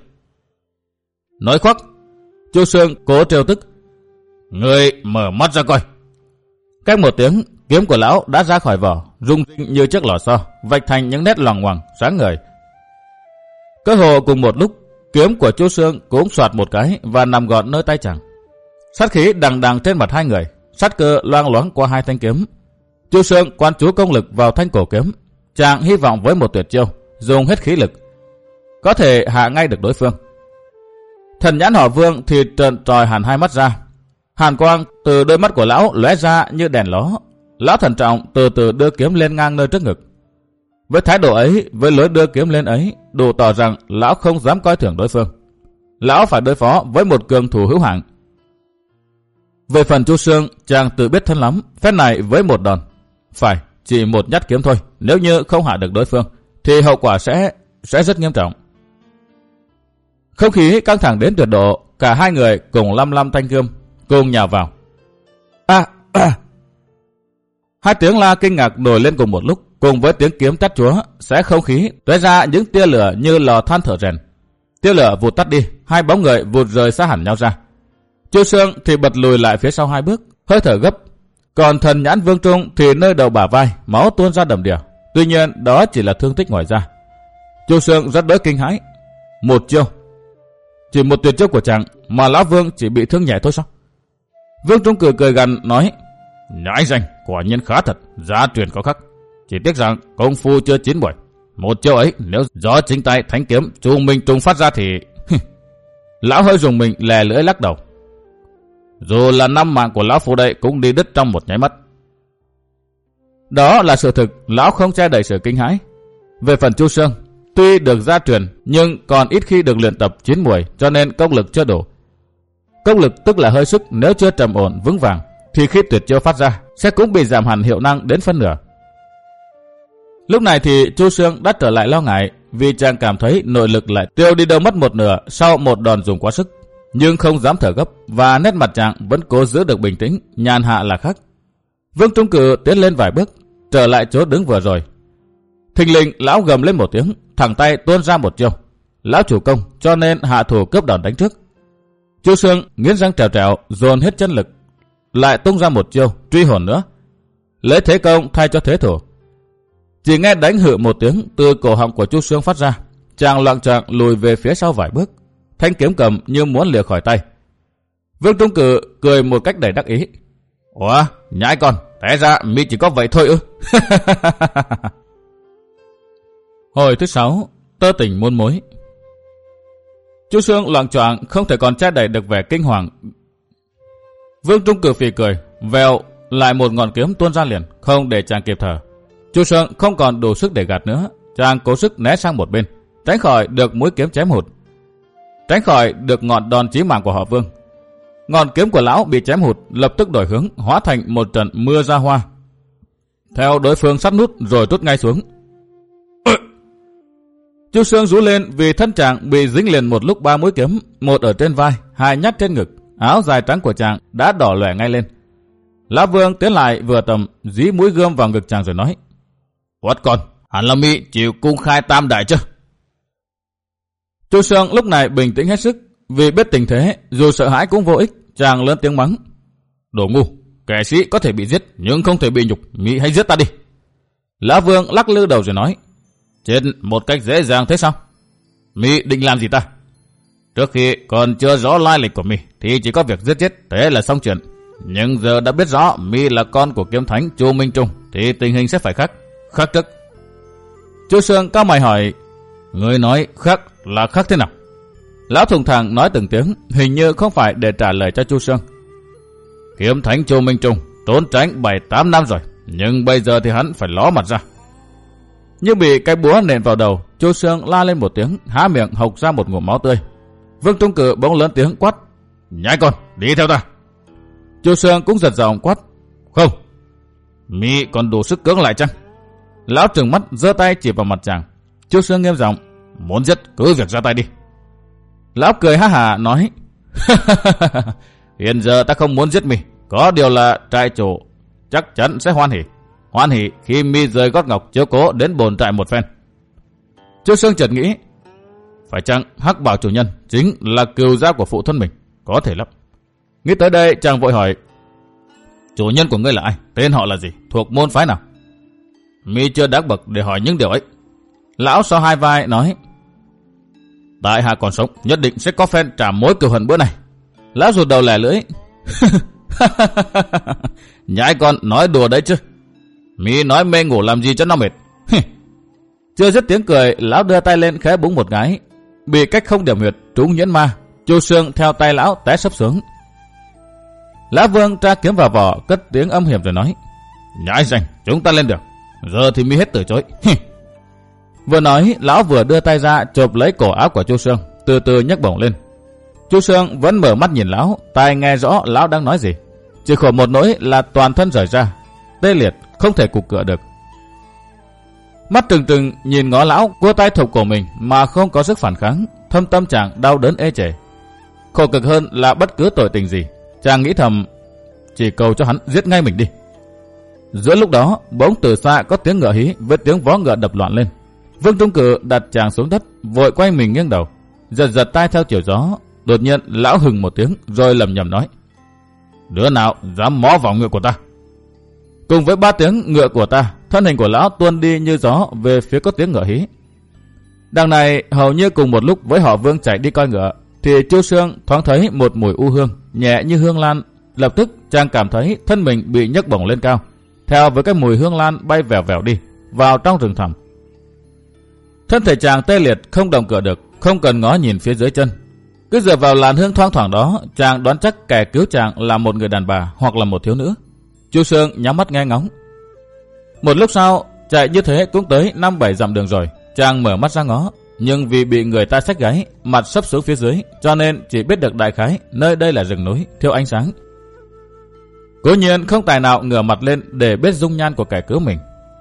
Nói khoác. Chu Sương cố trêu tức: Người mở mắt ra coi. Cách một tiếng, kiếm của lão đã ra khỏi vỏ, rung rinh như chiếc lò xo, vạch thành những nét loằng ngoằng sáng ngời. Cơ hồ cùng một lúc, kiếm của Chu Sương cũng xoạt một cái và nằm gọn nơi tay chàng. Sát khí đằng đằng trên mặt hai người, sát cơ loang loáng qua hai thanh kiếm. Chu Sương quan chú công lực vào thanh cổ kiếm. Chàng hy vọng với một tuyệt chiêu, dùng hết khí lực, có thể hạ ngay được đối phương. Thần nhãn họ Vương thì trợn tròi hẳn hai mắt ra. Hàn quang từ đôi mắt của lão lóe ra như đèn ló. Lão thận trọng từ từ đưa kiếm lên ngang nơi trước ngực. Với thái độ ấy, với lối đưa kiếm lên ấy, đủ tỏ rằng lão không dám coi thường đối phương. Lão phải đối phó với một cường thủ hữu hạng. Về phần Chu Sương, chàng tự biết thân lắm, phép này với một đòn, phải chỉ một nhát kiếm thôi, nếu như không hạ được đối phương, thì hậu quả sẽ sẽ rất nghiêm trọng. Không khí căng thẳng đến tuyệt độ, cả hai người cùng lăm lăm thanh gươm, cùng nhào vào. À, à. Hai tiếng la kinh ngạc nổi lên cùng một lúc, cùng với tiếng kiếm chát chúa, xé không khí, tóe ra những tia lửa như lò than thở rèn. Tia lửa vụt tắt đi, hai bóng người vụt rời xa hẳn nhau ra. Chu Sương thì bật lùi lại phía sau hai bước, hơi thở gấp. Còn thần nhãn Vương Trung thì nơi đầu bả vai, máu tuôn ra đầm đìa. Tuy nhiên đó chỉ là thương tích ngoài da. Chu Sương rất đỗi kinh hãi. Một chiêu, chỉ một tuyệt chiêu của chàng mà lão Vương chỉ bị thương nhẹ thôi sao? Vương Trung cười cười gằn nói: Nhãi danh, quả nhiên khá thật, gia truyền có khắc. Chỉ tiếc rằng công phu chưa chín muồi. Một chiêu ấy nếu do chính tay thánh kiếm Chu Minh Trung phát ra thì... Lão hơi dùng mình lè lưỡi lắc đầu. Dù là năm mạng của lão phu đây cũng đi đứt trong một nháy mắt. Đó là sự thực, lão không che đậy sự kinh hãi. Về phần Chu Sương, tuy được gia truyền nhưng còn ít khi được luyện tập chín muồi, cho nên công lực chưa đủ. Công lực tức là hơi sức, nếu chưa trầm ổn vững vàng thì khi tuyệt chiêu phát ra sẽ cũng bị giảm hẳn hiệu năng đến phân nửa. Lúc này thì Chu Sương đã trở lại lo ngại, vì chàng cảm thấy nội lực lại tiêu đi đâu mất một nửa sau một đòn dùng quá sức, nhưng không dám thở gấp và nét mặt chàng vẫn cố giữ được bình tĩnh, nhàn hạ là khác. Vương Trung Cử tiến lên vài bước, trở lại chỗ đứng vừa rồi. Thình lình lão gầm lên một tiếng, thẳng tay tuôn ra một chiêu. Lão chủ công cho nên hạ thủ cướp đòn đánh trước. Chu Sương nghiến răng trèo trèo, dồn hết chân lực, lại tung ra một chiêu truy hồn nữa, lấy thế công thay cho thế thủ. Chỉ nghe đánh hự một tiếng từ cổ họng của Chu Sương phát ra, chàng loạng choạng lùi về phía sau vài bước, thanh kiếm cầm như muốn lìa khỏi tay. Vương Trung Cử cười một cách đầy đắc ý. Ủa, nhãi con, té ra mi chỉ có vậy thôi ư? Hồi thứ sáu, tơ tình muôn mối. Chu Sương loạng choạng không thể còn che đậy được vẻ kinh hoàng. Vương Trung Cử phì cười, vèo lại một ngọn kiếm tuôn ra liền, không để chàng kịp thở. Chu Sương không còn đủ sức để gạt nữa, chàng cố sức né sang một bên, tránh khỏi được mũi kiếm chém hụt, tránh khỏi được ngọn đòn chí mạng của họ Vương. Ngọn kiếm của lão bị chém hụt, lập tức đổi hướng, hóa thành một trận mưa ra hoa. Theo đối phương sát nút rồi trút ngay xuống. Chu Sương rú lên vì thân chàng bị dính liền một lúc ba mũi kiếm, một ở trên vai, hai nhát trên ngực. Áo dài trắng của chàng đã đỏ lòe ngay lên. Lão Vương tiến lại vừa tầm, dí mũi gươm vào ngực chàng rồi nói: Quất con, hẳn là mi chịu cung khai tam đại chứ? Chu Sương lúc này bình tĩnh hết sức, vì biết tình thế, dù sợ hãi cũng vô ích, chàng lớn tiếng mắng: Đồ ngu, kẻ sĩ có thể bị giết nhưng không thể bị nhục, mi hãy giết ta đi. Lão Vương lắc lư đầu rồi nói: Chết một cách dễ dàng thế sao? Mi định làm gì ta? Trước khi còn chưa rõ lai lịch của mi thì chỉ có việc giết chết, thế là xong chuyện. Nhưng giờ đã biết rõ mi là con của kiếm thánh Chu Minh Trung thì tình hình sẽ phải khác, khác trước. Chu Sương cao mày hỏi: Người nói khác là khác thế nào? Lão thùng thẳng nói từng tiếng, hình như không phải để trả lời cho Chu Sương. Kiếm thánh Chu Minh Trung trốn tránh bảy tám năm rồi, nhưng bây giờ thì hắn phải ló mặt ra. Như bị cái búa nện vào đầu, Chu Sương la lên một tiếng, há miệng hộc ra một ngụm máu tươi. Vương Trung Cử bỗng lớn tiếng quát: Nhãi con, đi theo ta. Chu Sương cũng giật giọng quát: Không, mi còn đủ sức cưỡng lại chăng? Lão trừng mắt giơ tay chỉ vào mặt chàng. Chu Sương nghiêm giọng: Muốn giết cứ việc ra tay đi. Lão cười ha hả nói: Hiện giờ ta không muốn giết mi, có điều là trại chủ chắc chắn sẽ hoan hỉ, hoan hỉ khi mi rời gót ngọc chiếu cố đến bồn trại một phen. Chu Sương chợt nghĩ, phải chăng Hắc Bảo chủ nhân chính là cừu gia của phụ thân mình? Có thể lắm. Nghĩ tới đây chàng vội hỏi: Chủ nhân của ngươi là ai? Tên họ là gì? Thuộc môn phái nào? Mi chưa đáng bậc để hỏi những điều ấy. Lão so hai vai nói: Tại hạ còn sống nhất định sẽ có phen trả mối cừu hận bữa này. Lão rụt đầu lẻ lưỡi: Nhãi con nói đùa đấy chứ? Mi nói mê ngủ làm gì cho nó mệt? Chưa dứt tiếng cười, lão đưa tay lên khẽ búng một cái, bị cách không điểm huyệt trúng nhẫn ma. Chu Sương theo tay lão té sấp xuống. Lão Vương tra kiếm vào vỏ, cất tiếng âm hiểm rồi nói: Nhãi danh, chúng ta lên được. Giờ thì mi hết từ chối. Vừa nói, lão vừa đưa tay ra chộp lấy cổ áo của Chu Sương, từ từ nhấc bổng lên. Chu Sương vẫn mở mắt nhìn lão, tai nghe rõ lão đang nói gì. Chỉ khổ một nỗi là toàn thân rời ra, tê liệt, không thể cục cựa được. Mắt trừng trừng nhìn ngó lão cua tay thục cổ mình mà không có sức phản kháng, thâm tâm chàng đau đớn ê chề. Khổ cực hơn là bất cứ tội tình gì, chàng nghĩ thầm chỉ cầu cho hắn giết ngay mình đi. Giữa lúc đó, bỗng từ xa có tiếng ngựa hí với tiếng vó ngựa đập loạn lên. Vương Trung Cử đặt chàng xuống đất, vội quay mình nghiêng đầu, giật giật tay theo chiều gió. Đột nhiên lão hừng một tiếng rồi lầm nhầm nói: Đứa nào dám mó vào ngựa của ta? Cùng với ba tiếng ngựa của ta, thân hình của lão tuôn đi như gió về phía có tiếng ngựa hí. Đằng này hầu như cùng một lúc với họ Vương chạy đi coi ngựa, thì Chu Sương thoáng thấy một mùi u hương nhẹ như hương lan Lập tức chàng cảm thấy thân mình bị nhấc bổng lên cao, theo với cái mùi hương lan bay vèo vèo đi vào trong rừng thẳm. Thân thể chàng tê liệt không động cựa được, không cần ngó nhìn phía dưới chân. Cứ dựa vào làn hương thoang thoảng đó, chàng đoán chắc kẻ cứu chàng là một người đàn bà hoặc là một thiếu nữ. Chu Sương nhắm mắt nghe ngóng. Một lúc sau, chạy như thế cũng tới năm bảy dặm đường rồi, chàng mở mắt ra ngó, nhưng vì bị người ta xách gáy, mặt sấp xuống phía dưới, cho nên chỉ biết được đại khái nơi đây là rừng núi thiếu ánh sáng. Cố nhiên không tài nào ngửa mặt lên để biết dung nhan của kẻ cứu mình.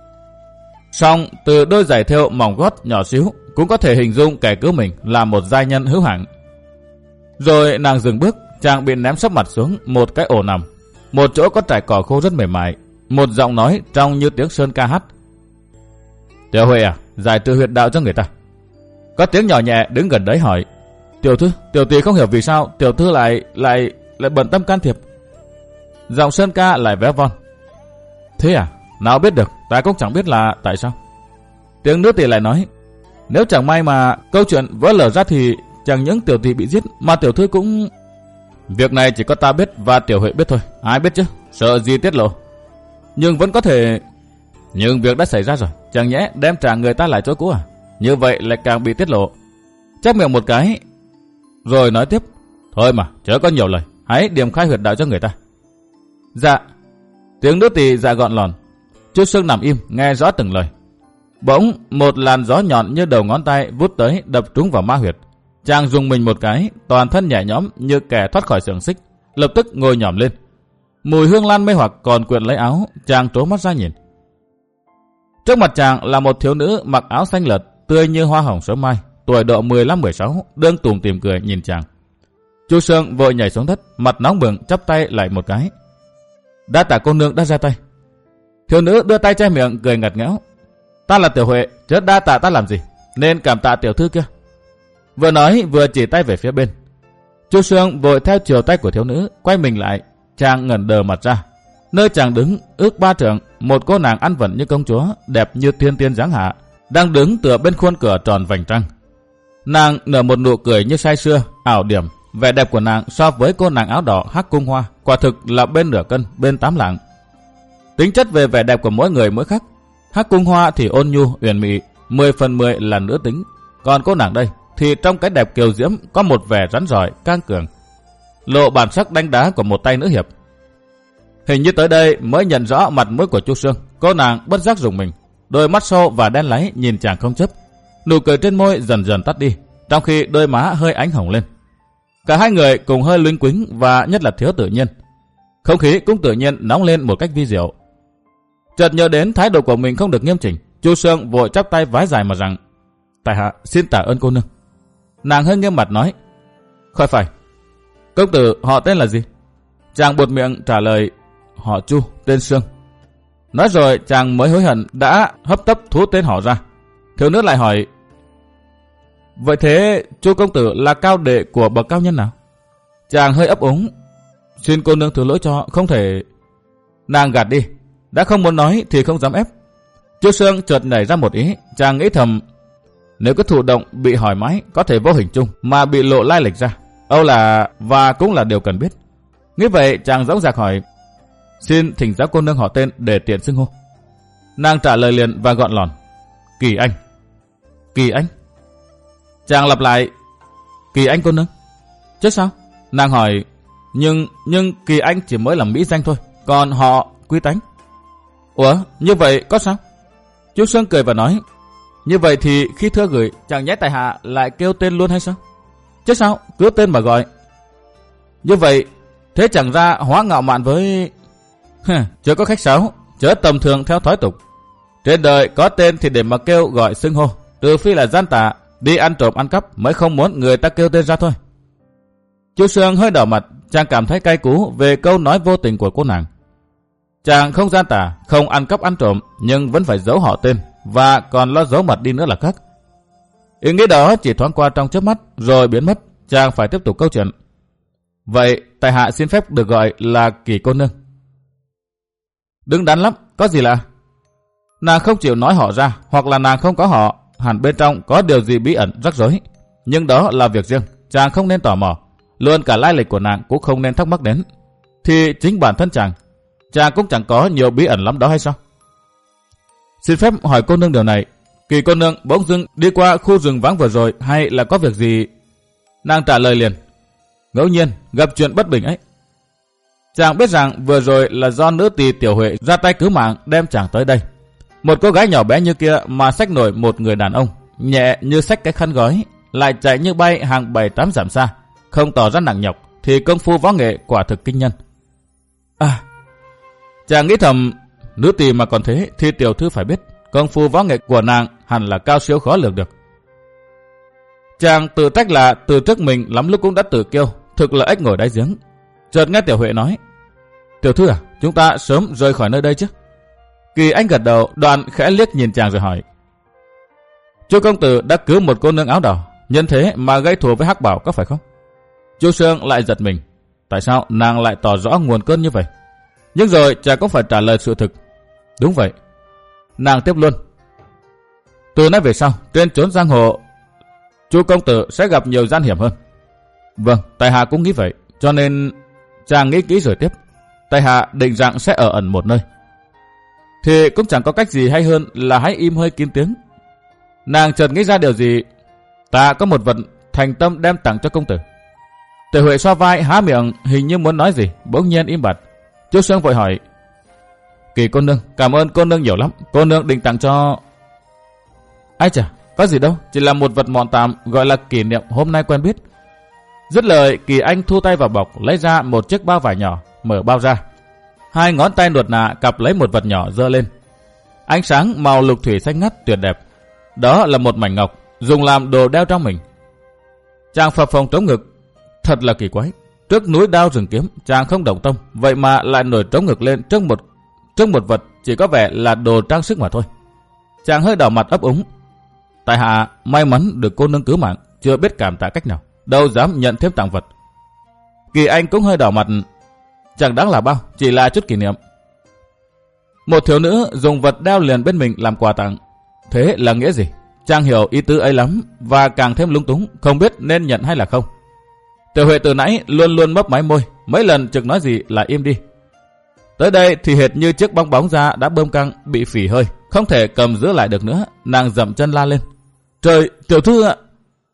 Song từ đôi giày thêu mỏng gót nhỏ xíu cũng có thể hình dung kẻ cứu mình là một giai nhân hữu hạng. Rồi nàng dừng bước, chàng bị ném sấp mặt xuống một cái ổ nằm, một chỗ có trải cỏ khô rất mềm mại, một giọng nói trong như tiếng sơn ca hát. Tiểu Huệ à, giải trừ huyệt đạo cho người ta. Có tiếng nhỏ nhẹ đứng gần đấy hỏi. Tiểu thư, tiểu tỷ không hiểu vì sao tiểu thư lại lại lại bận tâm can thiệp. Giọng sơn ca lại véo von. Thế à, nào biết được, ta cũng chẳng biết là tại sao. Tiếng nữ tỷ lại nói. Nếu chẳng may mà câu chuyện vỡ lở ra thì chẳng những tiểu tỷ bị giết mà tiểu thư cũng... Việc này chỉ có ta biết và tiểu Huệ biết thôi, ai biết chứ, sợ gì tiết lộ. Nhưng vẫn có thể... Nhưng việc đã xảy ra rồi, chẳng nhẽ đem trả người ta lại chỗ cũ à? Như vậy lại càng bị tiết lộ. Chép miệng một cái, rồi nói tiếp. Thôi mà, chớ có nhiều lời, hãy điểm khai huyệt đạo cho người ta. Dạ. Tiếng nữ tỳ dạ gọn lòn. Chu Sương nằm im, nghe rõ từng lời. Bỗng một làn gió nhọn như đầu ngón tay vút tới đập trúng vào ma huyệt. Chàng dùng mình một cái, toàn thân nhẹ nhõm như kẻ thoát khỏi xiềng xích, lập tức ngồi nhỏm lên. Mùi hương lan mê hoặc còn quyện lấy áo, chàng trố mắt ra nhìn. Trước mặt chàng là một thiếu nữ mặc áo xanh lợt, tươi như hoa hồng sớm mai, tuổi độ mười lăm mười sáu, đương tủm tỉm cười nhìn chàng. Chu Sương vội nhảy xuống đất, mặt nóng bừng, chắp tay lại một cái. Đa tạ cô nương đã ra tay. Thiếu nữ đưa tay che miệng cười ngặt nghẽo. Ta là Tiểu Huệ, chớ đa tạ ta làm gì, nên cảm tạ tiểu thư kia. Vừa nói vừa chỉ tay về phía bên. Chu Sương vội theo chiều tay của thiếu nữ, quay mình lại, chàng ngẩng đờ mặt ra. Nơi chàng đứng ước ba trượng, một cô nàng ăn vận như công chúa, đẹp như thiên tiên giáng hạ, đang đứng tựa bên khuôn cửa tròn vành trăng. Nàng nở một nụ cười như say sưa, ảo điểm. Vẻ đẹp của nàng so với cô nàng áo đỏ Hắc Cung Hoa quả thực là bên nửa cân, bên tám lạng. Tính chất về vẻ đẹp của mỗi người mỗi khác. Hắc Cung Hoa thì ôn nhu, uyển mị, mười phần mười là nữ tính. Còn cô nàng đây thì trong cái đẹp kiều diễm có một vẻ rắn rỏi, cang cường, lộ bản sắc đánh đá của một tay nữ hiệp. Hình như tới đây mới nhận rõ mặt mũi của Chu Sương. Cô nàng bất giác rùng mình, đôi mắt sâu và đen láy nhìn chàng không chớp. Nụ cười trên môi dần dần tắt đi, trong khi đôi má hơi ánh hồng lên. Cả hai người cùng hơi luyến quính và nhất là thiếu tự nhiên. Không khí cũng tự nhiên nóng lên một cách vi diệu. Chợt nhớ đến thái độ của mình không được nghiêm chỉnh, Chu Sương vội chắp tay vái dài mà rằng: Tại hạ xin tạ ơn cô nương. Nàng hơi nghiêm mặt nói: Khỏi phải. Công tử họ tên là gì? Chàng buột miệng trả lời: Họ Chu, tên Sương. Nói rồi chàng mới hối hận đã hấp tấp thú tên họ ra. Thiếu nữ lại hỏi: Vậy thế Chu công tử là cao đệ của bậc cao nhân nào? Chàng hơi ấp úng: Xin cô nương thứ lỗi cho, không thể. Nàng gạt đi, đã không muốn nói thì không dám ép. Chu Sương chợt nảy ra một ý, chàng nghĩ thầm: Nếu cứ thụ động bị hỏi mãi, có thể vô hình chung mà bị lộ lai lịch ra, âu là và cũng là điều cần biết. Nghĩ vậy chàng dõng dạc hỏi: Xin thỉnh giáo cô nương họ tên để tiện xưng hô. Nàng trả lời liền và gọn lòn: Kỳ Anh. Kỳ Anh. Chàng lặp lại: Kỳ Anh cô nương. Chứ sao? Nàng hỏi: Nhưng nhưng Kỳ Anh chỉ mới là mỹ danh thôi, còn họ Quý Tánh. Ủa, như vậy có sao? Chu Sương cười và nói: Như vậy thì khi thưa gửi, chẳng nhẽ tại hạ lại kêu tên luôn hay sao? Chứ sao, cứ tên mà gọi. Như vậy, thế chẳng ra hóa ngạo mạn với... Chớ có khách sáo, chớ tầm thường theo thói tục. Trên đời có tên thì để mà kêu gọi xưng hô, trừ phi là gian tà, đi ăn trộm ăn cắp mới không muốn người ta kêu tên ra thôi. Chu Sương hơi đỏ mặt, chàng cảm thấy cay cú về câu nói vô tình của cô nàng. Chàng không gian tà, không ăn cắp ăn trộm, nhưng vẫn phải giấu họ tên, và còn lo giấu mặt đi nữa là khác. Ý nghĩ đó chỉ thoáng qua trong chớp mắt, rồi biến mất. Chàng phải tiếp tục câu chuyện. Vậy tại hạ xin phép được gọi là Kỳ cô nương. Đứng đắn lắm, có gì lạ? Nàng không chịu nói họ ra, hoặc là nàng không có họ, hẳn bên trong có điều gì bí ẩn rắc rối. Nhưng đó là việc riêng, chàng không nên tò mò, luôn cả lai lịch của nàng cũng không nên thắc mắc đến. thì chính bản thân chàng, chàng cũng chẳng có nhiều bí ẩn lắm đó hay sao? Xin phép hỏi cô nương điều này, Kỳ cô nương bỗng dưng đi qua khu rừng vắng vừa rồi hay là có việc gì? Nàng trả lời liền, ngẫu nhiên gặp chuyện bất bình ấy. Chàng biết rằng vừa rồi là do nữ tỳ Tiểu Huệ ra tay cứu mạng đem chàng tới đây. Một cô gái nhỏ bé như kia mà xách nổi một người đàn ông, nhẹ như xách cái khăn gói, lại chạy như bay hàng bảy tám dặm xa, không tỏ ra nặng nhọc, thì công phu võ nghệ quả thực kinh nhân. À, chàng nghĩ thầm, nữ tỳ mà còn thế thì tiểu thư phải biết, công phu võ nghệ của nàng hẳn là cao siêu khó lường được. Chàng tự trách là từ trước mình lắm lúc cũng đã tự kiêu, thực là ếch ngồi đáy giếng. Chợt nghe Tiểu Huệ nói, tiểu thư à, chúng ta sớm rời khỏi nơi đây chứ? Kỳ Anh gật đầu, đoạn khẽ liếc nhìn chàng rồi hỏi, Chu công tử đã cứu một cô nương áo đỏ, nhân thế mà gây thù với Hắc Bảo có phải không? Chu Sương lại giật mình, tại sao nàng lại tỏ rõ nguồn cơn như vậy? Nhưng rồi chàng cũng phải trả lời sự thực. Đúng vậy. Nàng tiếp luôn, từ nay về sau trên chốn giang hồ, Chu công tử sẽ gặp nhiều gian hiểm hơn. Vâng, tại hạ cũng nghĩ vậy, cho nên chàng nghĩ kỹ rồi tiếp. Tại hạ định rằng sẽ ở ẩn một nơi, thì cũng chẳng có cách gì hay hơn là hãy im hơi kín tiếng. Nàng chợt nghĩ ra điều gì, ta có một vật thành tâm đem tặng cho công tử. Tiểu Huệ xoa vai há miệng hình như muốn nói gì, bỗng nhiên im bặt. Chu Sương vội hỏi, Kỳ cô nương, cảm ơn cô nương nhiều lắm, cô nương định tặng cho... Ai chà, có gì đâu, chỉ là một vật mọn tạm gọi là kỷ niệm hôm nay quen biết. Dứt lời, Kỳ Anh thu tay vào bọc, lấy ra một chiếc bao vải nhỏ, mở bao ra. Hai ngón tay nuột nà cặp lấy một vật nhỏ giơ lên. Ánh sáng màu lục thủy xanh ngắt tuyệt đẹp. Đó là một mảnh ngọc, dùng làm đồ đeo trong mình. Chàng phập phồng trống ngực, thật là kỳ quái. Trước núi đao rừng kiếm, chàng không động tâm, vậy mà lại nổi trống ngực lên trước một trước một vật chỉ có vẻ là đồ trang sức mà thôi. Chàng hơi đỏ mặt ấp úng. Tại hạ may mắn được cô nương cứu mạng, chưa biết cảm tạ cách nào, đâu dám nhận thêm tặng vật. Kỳ Anh cũng hơi đỏ mặt. Chẳng đáng là bao, chỉ là chút kỷ niệm. Một thiếu nữ dùng vật đeo liền bên mình làm quà tặng, thế là nghĩa gì? Chàng hiểu ý tứ ấy lắm và càng thêm lung túng, không biết nên nhận hay là không. Tiểu Huệ từ nãy luôn luôn mấp máy môi, mấy lần trực nói gì là im đi. Tới đây thì hệt như chiếc bong bóng da đã bơm căng bị phỉ hơi, không thể cầm giữ lại được nữa. Nàng dậm chân la lên, trời, tiểu thư ạ!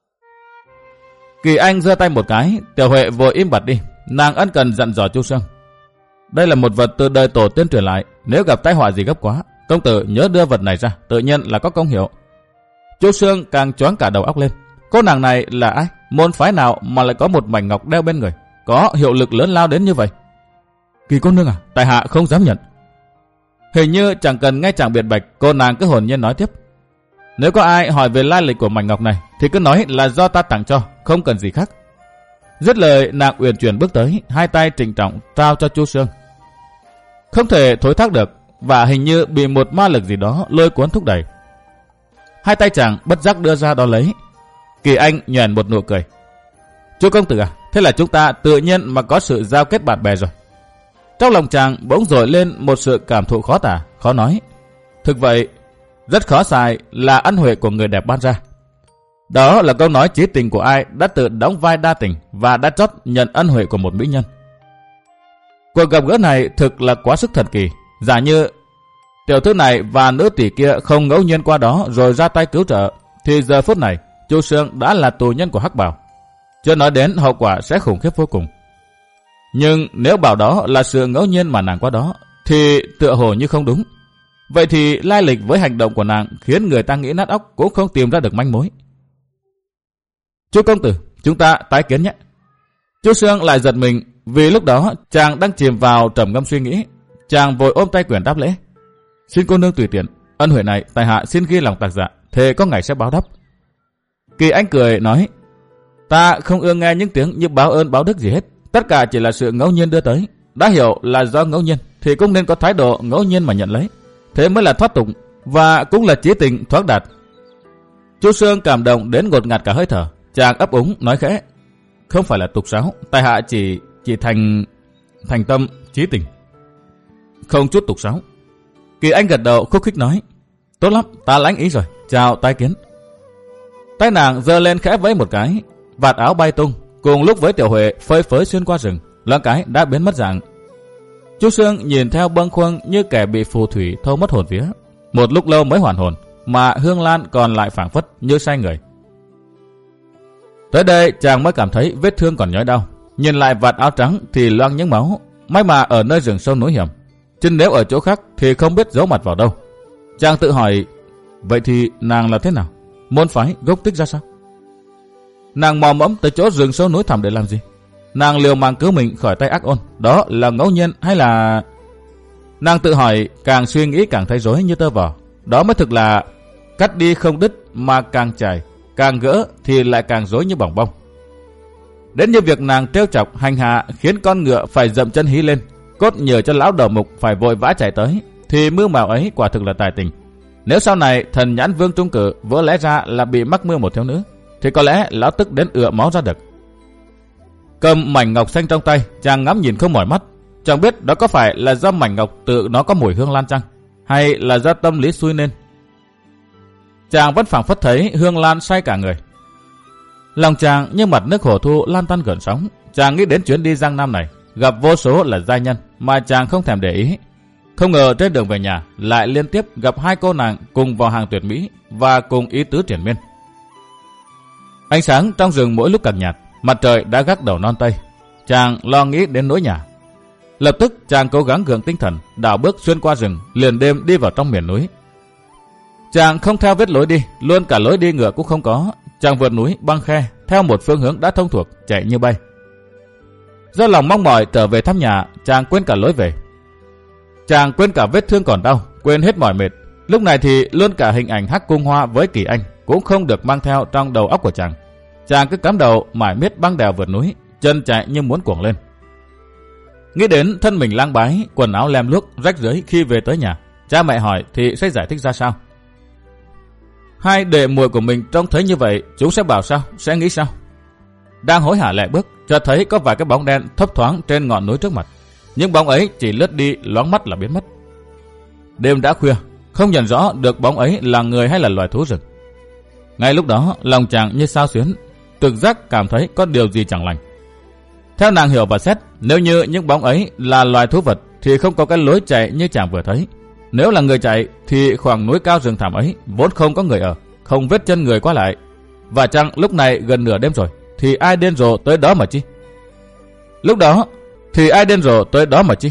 Kỳ Anh giơ tay một cái, Tiểu Huệ vội im bặt đi. Nàng ân cần dặn dò Chu Sương, đây là một vật từ đời tổ tiên truyền lại, nếu gặp tai họa gì gấp quá, công tử nhớ đưa vật này ra, tự nhiên là có công hiệu. Chu Sương càng choáng cả đầu óc lên, cô nàng này là ai, môn phái nào mà lại có một mảnh ngọc đeo bên người, có hiệu lực lớn lao đến như vậy? Kỳ cô nương à, tại hạ không dám nhận. Hình như chẳng cần nghe chàng biện bạch, cô nàng cứ hồn nhiên nói tiếp, nếu có ai hỏi về lai lịch của mảnh ngọc này thì cứ nói là do ta tặng cho, không cần gì khác. Dứt lời, nàng uyển chuyển bước tới, hai tay trịnh trọng trao cho Chu Sương. Không thể thối thác được, và hình như bị một ma lực gì đó lôi cuốn thúc đẩy. Hai tay chàng bất giác đưa ra đó lấy. Kỳ Anh nhoẻn một nụ cười, Chu công tử à, thế là chúng ta tự nhiên mà có sự giao kết bạn bè rồi. Trong lòng chàng bỗng dội lên một sự cảm thụ khó tả, khó nói. Thực vậy, rất khó xài là ân huệ của người đẹp ban ra. Đó là câu nói chí tình của ai đã tự đóng vai đa tình và đã chót nhận ân huệ của một mỹ nhân. Cuộc gặp gỡ này thực là quá sức thần kỳ. Giả như tiểu thư này và nữ tỷ kia không ngẫu nhiên qua đó rồi ra tay cứu trợ, thì giờ phút này Chu Sương đã là tù nhân của Hắc Bảo. Chưa nói đến hậu quả sẽ khủng khiếp vô cùng. Nhưng nếu bảo đó là sự ngẫu nhiên mà nàng qua đó, thì tựa hồ như không đúng. Vậy thì lai lịch với hành động của nàng khiến người ta nghĩ nát óc cũng không tìm ra được manh mối. Chu công tử, chúng ta tái kiến nhé. Chu Sương lại giật mình, vì lúc đó chàng đang chìm vào trầm ngâm suy nghĩ. Chàng vội ôm tay quyền đáp lễ, xin cô nương tùy tiện, ân huệ này tại hạ xin ghi lòng tạc dạ, thề có ngày sẽ báo đáp. Kỳ Anh cười nói, ta không ưa nghe những tiếng như báo ơn báo đức gì hết, tất cả chỉ là sự ngẫu nhiên đưa tới. Đã hiểu là do ngẫu nhiên thì cũng nên có thái độ ngẫu nhiên mà nhận lấy, thế mới là thoát tục và cũng là chí tình thoát đạt. Chu Sương cảm động đến ngột ngạt cả hơi thở. Chàng ấp úng nói khẽ, không phải là tục sáo, tại hạ chỉ chỉ thành thành tâm chí tình, không chút tục sáo. Kỳ Anh gật đầu khúc khích nói, tốt lắm, ta lãnh ý rồi, chào tái kiến. Tay nàng giơ lên khẽ vẫy một cái, vạt áo bay tung, cùng lúc với Tiểu Huệ phơi phới xuyên qua rừng, loáng cái đã biến mất dạng, Chu Sương nhìn theo bâng khuâng như kẻ bị phù thủy thâu mất hồn vía. Một lúc lâu mới hoàn hồn, mà Hương Lan còn lại phảng phất như say người. Tới đây chàng mới cảm thấy vết thương còn nhói đau. Nhìn lại vạt áo trắng thì loang những máu. May mà ở nơi rừng sâu núi hiểm, chứ nếu ở chỗ khác thì không biết giấu mặt vào đâu. Chàng tự hỏi, vậy thì nàng là thế nào? Môn phái gốc tích ra sao? Nàng mò mẫm tới chỗ rừng sâu núi thẳm để làm gì? Nàng liều mạng cứu mình khỏi tay ác ôn, đó là ngẫu nhiên hay là... Nàng tự hỏi, càng suy nghĩ càng thấy rối như tơ vò. Đó mới thực là cắt đi không đứt, mà càng chảy, càng gỡ thì lại càng rối như bỏng bong. Đến như việc nàng trêu chọc hành hạ khiến con ngựa phải dậm chân hí lên, cốt nhờ cho lão đầu mục phải vội vã chạy tới, thì mưu mèo ấy quả thực là tài tình. Nếu sau này thần nhãn vương trung cử vỡ lẽ ra là bị mắc mưu một thiếu nữ, thì có lẽ lão tức đến ựa máu ra được. Cầm mảnh ngọc xanh trong tay, chàng ngắm nhìn không mỏi mắt. Chẳng biết đó có phải là do mảnh ngọc tự nó có mùi hương lan chăng, hay là do tâm lý xui nên. Chàng vẫn phảng phất thấy hương lan say cả người. Lòng chàng như mặt nước hồ thu lan tăn gợn sóng. Chàng nghĩ đến chuyến đi Giang Nam này, gặp vô số là giai nhân mà chàng không thèm để ý. Không ngờ trên đường về nhà lại liên tiếp gặp hai cô nàng cùng vào hàng tuyệt mỹ và cùng ý tứ triển miên. Ánh sáng trong rừng mỗi lúc càng nhạt, mặt trời đã gác đầu non tây. Chàng lo nghĩ đến nỗi nhà. Lập tức chàng cố gắng gượng tinh thần, đảo bước xuyên qua rừng, liền đêm đi vào trong miền núi. Chàng không theo vết lối đi, luôn cả lối đi ngựa cũng không có. Chàng vượt núi băng khe theo một phương hướng đã thông thuộc, chạy như bay. Do lòng mong mỏi trở về thăm nhà, chàng quên cả lối về. Chàng quên cả vết thương còn đau, quên hết mỏi mệt. Lúc này thì luôn cả hình ảnh Hắc Cung Hoa với Kỳ Anh cũng không được mang theo trong đầu óc của chàng. Chàng cứ cắm đầu mải miết băng đèo vượt núi, chân chạy như muốn cuồng lên. Nghĩ đến thân mình lang bái, quần áo lem luốc rách rưới khi về tới nhà, cha mẹ hỏi thì sẽ giải thích ra sao? Hai đệ muội của mình trông thấy như vậy, chúng sẽ bảo sao, sẽ nghĩ sao? Đang hối hả lẹ bước, chợt thấy có vài cái bóng đen thấp thoáng trên ngọn núi trước mặt. Những bóng ấy chỉ lướt đi loáng mắt là biến mất. Đêm đã khuya, không nhận rõ được bóng ấy là người hay là loài thú rừng. Ngay lúc đó, lòng chàng như xao xuyến, trực giác cảm thấy có điều gì chẳng lành. Theo nàng hiểu và xét, nếu như những bóng ấy là loài thú vật thì không có cái lối chạy như chàng vừa thấy. Nếu là người chạy thì khoảng núi cao rừng thẳm ấy vốn không có người ở, không vết chân người qua lại. Và chăng lúc này gần nửa đêm rồi, thì ai điên rồ tới đó mà chi? Lúc đó thì ai điên rồ tới đó mà chi?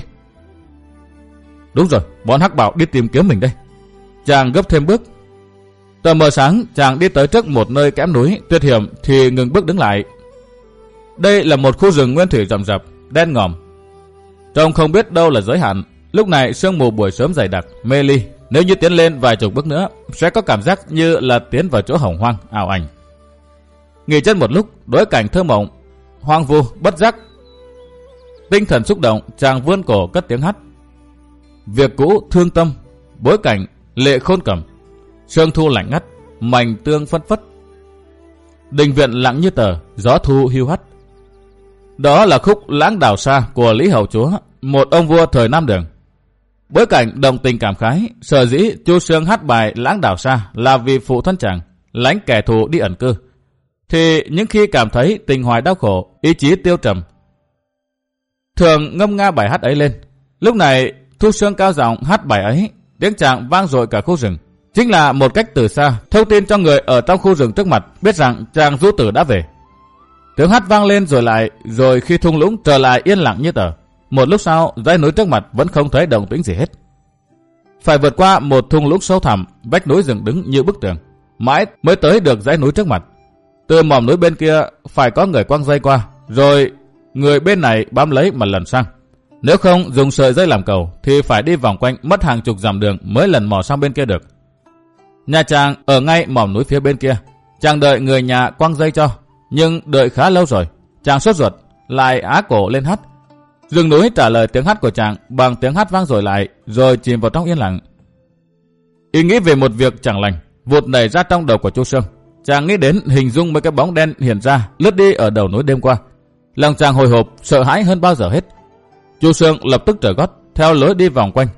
Đúng rồi, bọn hắc bảo đi tìm kiếm mình đây. Chàng gấp thêm bước. Tờ mờ sáng, chàng đi tới trước một nơi kẽm núi tuyệt hiểm thì ngừng bước đứng lại. Đây là một khu rừng nguyên thủy rậm rạp, đen ngòm. Trông không biết đâu là giới hạn. Lúc này sương mù buổi sớm dày đặc, mê ly. Nếu như tiến lên vài chục bước nữa, sẽ có cảm giác như là tiến vào chỗ hồng hoang, ảo ảnh. Nghỉ chân một lúc, đối cảnh thơ mộng, hoang vu, bất giác. Tinh thần xúc động, chàng vươn cổ cất tiếng hát. Việc cũ thương tâm, bối cảnh lệ khôn cầm. Sương thu lạnh ngắt, mảnh tương phân phất. Đình viện lặng như tờ, gió thu hiu hắt. Đó là khúc Lãng Đào Sa của Lý Hậu Chúa, một ông vua thời Nam Đường. Bối cảnh đồng tình cảm khái, sở dĩ Chu Sương hát bài Lãng Đào Sa là vì phụ thân chàng lánh kẻ thù đi ẩn cư. Thì những khi cảm thấy tình hoài đau khổ, ý chí tiêu trầm, thường ngâm nga bài hát ấy lên. Lúc này Thu Sương cao giọng hát bài ấy, tiếng chàng vang dội cả khu rừng. Chính là một cách từ xa thông tin cho người ở trong khu rừng trước mặt biết rằng chàng du tử đã về. Tiếng hát vang lên rồi lại, rồi khi thung lũng trở lại yên lặng như tờ. Một lúc sau, dãy núi trước mặt vẫn không thấy động tĩnh gì hết. Phải vượt qua một thung lũng sâu thẳm, vách núi dựng đứng như bức tường, mãi mới tới được dãy núi trước mặt. Từ mỏm núi bên kia phải có người quăng dây qua, rồi người bên này bám lấy mà lần sang. Nếu không dùng sợi dây làm cầu thì phải đi vòng quanh mất hàng chục dặm đường mới lần mò sang bên kia được. Nhà chàng ở ngay mỏm núi phía bên kia. Chàng đợi người nhà quăng dây cho, nhưng đợi khá lâu rồi, chàng sốt ruột lại á cổ lên hát. Rừng núi trả lời tiếng hát của chàng bằng tiếng hát vang rồi lại, rồi chìm vào trong yên lặng. Ý nghĩ về một việc chẳng lành vụt nảy ra trong đầu của Chu Sương. Chàng nghĩ đến hình dung mấy cái bóng đen hiện ra lướt đi ở đầu núi đêm qua. Lòng chàng hồi hộp, sợ hãi hơn bao giờ hết. Chu Sương lập tức trở gót theo lối đi vòng quanh.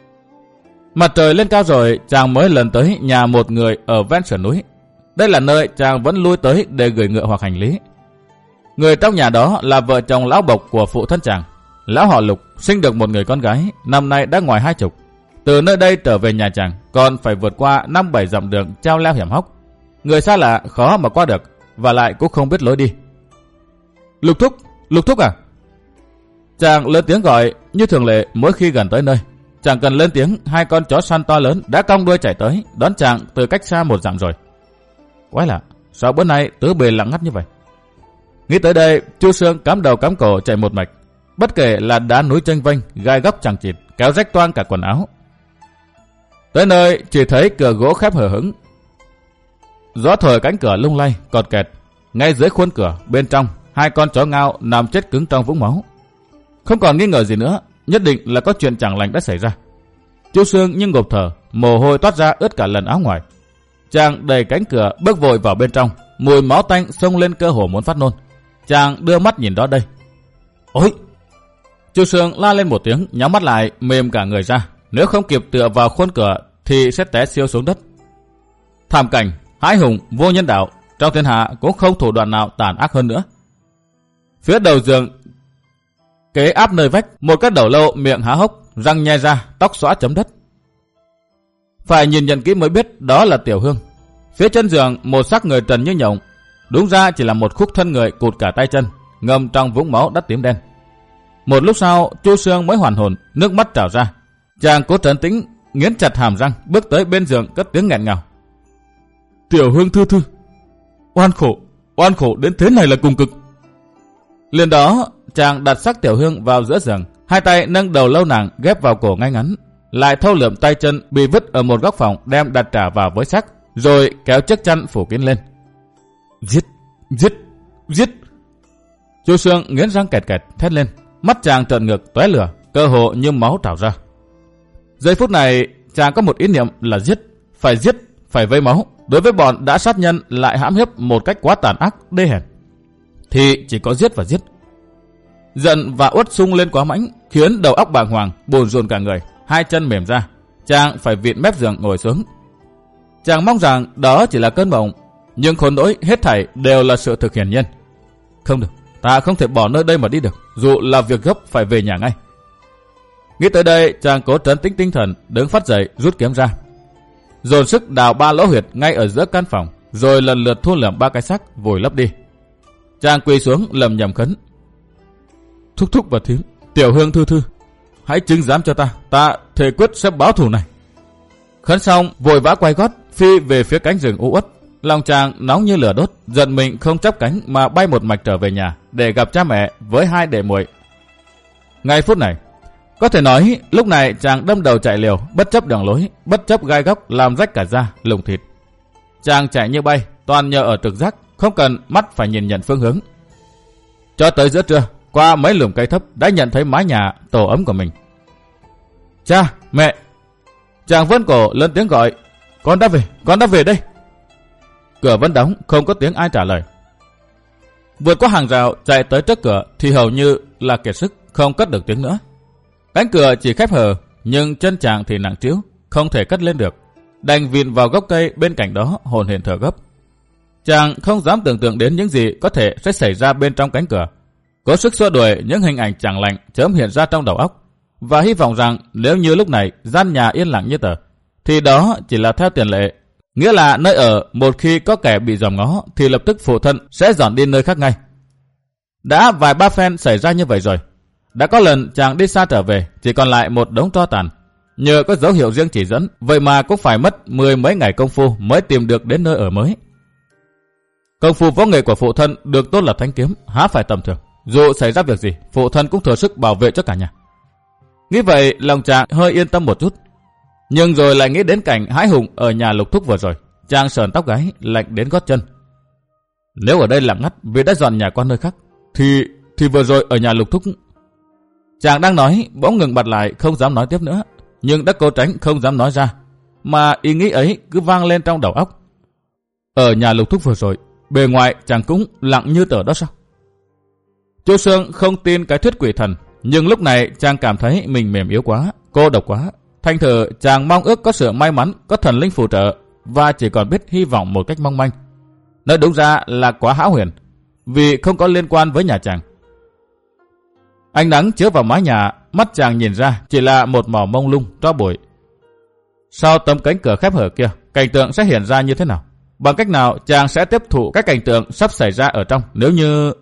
Mặt trời lên cao rồi, chàng mới lần tới nhà một người ở ven sườn núi. Đây là nơi chàng vẫn lui tới để gửi ngựa hoặc hành lý. Người trong nhà đó là vợ chồng lão bộc của phụ thân chàng. lão họ Lục sinh được một người con gái, năm nay đã ngoài hai chục. Từ nơi đây trở về nhà chàng còn phải vượt qua năm bảy dặm đường treo leo hiểm hóc. Người xa lạ khó mà qua được, và lại cũng không biết lối đi. Lục thúc, Lục thúc à? Chàng lớn tiếng gọi như thường lệ mỗi khi gần tới nơi. Chẳng cần lên tiếng, hai con chó săn to lớn đã cong đuôi chạy tới, đón chàng từ cách xa một dặm rồi. Quái lạ, sao bữa nay tứ bề lặng ngắt như vậy? Nghĩ tới đây, Chu Sương cắm đầu cắm cổ chạy một mạch. Bất kể là đá núi chênh vênh, gai góc chẳng chịt, kéo rách toang cả quần áo. Tới nơi chỉ thấy cửa gỗ khép hờ hững. Gió thổi cánh cửa lung lay, cọt kẹt. Ngay dưới khuôn cửa, bên trong, hai con chó ngao nằm chết cứng trong vũng máu. Không còn nghi ngờ gì nữa, nhất định là có chuyện chẳng lành đã xảy ra. Chu Sương nhưng ngộp thở, mồ hôi toát ra ướt cả lần áo ngoài. Chàng đẩy cánh cửa bước vội vào bên trong, mùi máu tanh xông lên cơ hồ muốn phát nôn. Chàng đưa mắt nhìn đó đây. Ôi! Chu Sương la lên một tiếng, nhắm mắt lại, mềm cả người ra. Nếu không kịp tựa vào khuôn cửa thì sẽ té siêu xuống đất. Thảm cảnh, hãi hùng, vô nhân đạo, trong thiên hạ cũng không thủ đoạn nào tàn ác hơn nữa. Phía đầu giường, kế áp nơi vách, một cái đầu lâu miệng há hốc, răng nhe ra, tóc xõa chấm đất. Phải nhìn nhận kỹ mới biết đó là Tiểu Hương. Phía chân giường một xác người trần như nhộng, đúng ra chỉ là một khúc thân người cụt cả tay chân, ngâm trong vũng máu đất tím đen. Một lúc sau, Chu Sương mới hoàn hồn, nước mắt trào ra. Chàng cố trấn tĩnh, nghiến chặt hàm răng, bước tới bên giường cất tiếng nghẹn ngào. Tiểu Hương thư thư, oan khổ, oan khổ đến thế này là cùng cực. Liền đó, chàng đặt xác Tiểu Hương vào giữa giường, hai tay nâng đầu lâu nàng ghép vào cổ ngay ngắn, lại thâu lượm tay chân bị vứt ở một góc phòng đem đặt trả vào với xác, rồi kéo chiếc chăn phủ kín lên. Giết, giết, giết! Chu Sương nghiến răng kẹt kẹt thét lên, mắt chàng trợn ngược tóe lửa, cơ hồ như máu trào ra. Giây phút này, chàng có một ý niệm là giết, phải giết, phải vây máu. Đối với bọn đã sát nhân lại hãm hiếp một cách quá tàn ác, đê hèn, thì chỉ có giết và giết. Giận và uất sung lên quá mãnh, khiến đầu óc bàng hoàng, bồn rồn cả người, hai chân mềm ra. Chàng phải vịn mép giường ngồi xuống. Chàng mong rằng đó chỉ là cơn mộng, nhưng khốn nỗi hết thảy đều là sự thực hiển nhiên. Không được, ta không thể bỏ nơi đây mà đi được, dù là việc gấp phải về nhà ngay. Nghĩ tới đây, chàng cố trấn tĩnh tinh thần, đứng phát dậy rút kiếm ra, dồn sức đào ba lỗ huyệt ngay ở giữa căn phòng, rồi lần lượt thu lượm ba cái xác vùi lấp đi. Chàng quỳ xuống lầm nhầm khấn. Thúc thúc và thím, Tiểu Hương thư thư, hãy chứng giám cho ta, ta thề quyết sẽ báo thù này. Khấn xong, vội vã quay gót phi về phía cánh rừng u uất. Lòng chàng nóng như lửa đốt, giận mình không chắp cánh mà bay một mạch trở về nhà để gặp cha mẹ với hai đệ muội. Ngay phút này, có thể nói lúc này chàng đâm đầu chạy liều, bất chấp đường lối, bất chấp gai góc làm rách cả da, lủng thịt. Chàng chạy như bay, toàn nhờ ở trực giác, không cần mắt phải nhìn nhận phương hướng. Cho tới giữa trưa, qua mấy lùm cây thấp đã nhận thấy mái nhà tổ ấm của mình. Cha, mẹ! Chàng vươn cổ lớn tiếng gọi. Con đã về, con đã về đây. Cửa vẫn đóng, không có tiếng ai trả lời. Vượt qua hàng rào chạy tới trước cửa thì hầu như là kiệt sức, không cất được tiếng nữa. Cánh cửa chỉ khép hờ, nhưng chân chàng thì nặng trĩu, không thể cất lên được. Đành vịn vào gốc cây bên cạnh đó, hồn hển thở gấp. Chàng không dám tưởng tượng đến những gì có thể sẽ xảy ra bên trong cánh cửa. Cố sức xua đuổi những hình ảnh chẳng lành chớm hiện ra trong đầu óc, và hy vọng rằng nếu như lúc này gian nhà yên lặng như tờ, thì đó chỉ là theo tiền lệ. Nghĩa là nơi ở một khi có kẻ bị dòm ngó thì lập tức phụ thân sẽ dọn đi nơi khác ngay. Đã vài ba phen xảy ra như vậy rồi. Đã có lần chàng đi xa trở về, chỉ còn lại một đống tro tàn. Nhờ có dấu hiệu riêng chỉ dẫn, vậy mà cũng phải mất mười mấy ngày công phu mới tìm được đến nơi ở mới. Công phu võ nghệ của phụ thân được tốt là thanh kiếm, há phải tầm thường. Dù xảy ra việc gì, phụ thân cũng thừa sức bảo vệ cho cả nhà. Nghĩ vậy, lòng chàng hơi yên tâm một chút. Nhưng rồi lại nghĩ đến cảnh hãi hùng ở nhà Lục thúc vừa rồi. Chàng sờn tóc gáy, lạnh đến gót chân. Nếu ở đây lặng ngắt vì đã dọn nhà qua nơi khác, thì thì vừa rồi ở nhà Lục thúc. Chàng đang nói, bỗng ngừng bặt lại, không dám nói tiếp nữa, nhưng đã cố tránh không dám nói ra, mà ý nghĩ ấy cứ vang lên trong đầu óc. Ở nhà Lục thúc vừa rồi, bề ngoài chàng cũng lặng như tờ đó sao? Chu Sương không tin cái thuyết quỷ thần, nhưng lúc này chàng cảm thấy mình mềm yếu quá, cô độc quá. Thành thử chàng mong ước có sự may mắn, có thần linh phù trợ, và chỉ còn biết hy vọng một cách mong manh. Nói đúng ra là quá hão huyền, vì không có liên quan với nhà chàng. Ánh nắng chiếu vào mái nhà, mắt chàng nhìn ra chỉ là một màu mông lung, tro bụi. Sau tấm cánh cửa khép hở kia, cảnh tượng sẽ hiện ra như thế nào? Bằng cách nào chàng sẽ tiếp thụ các cảnh tượng sắp xảy ra ở trong nếu như...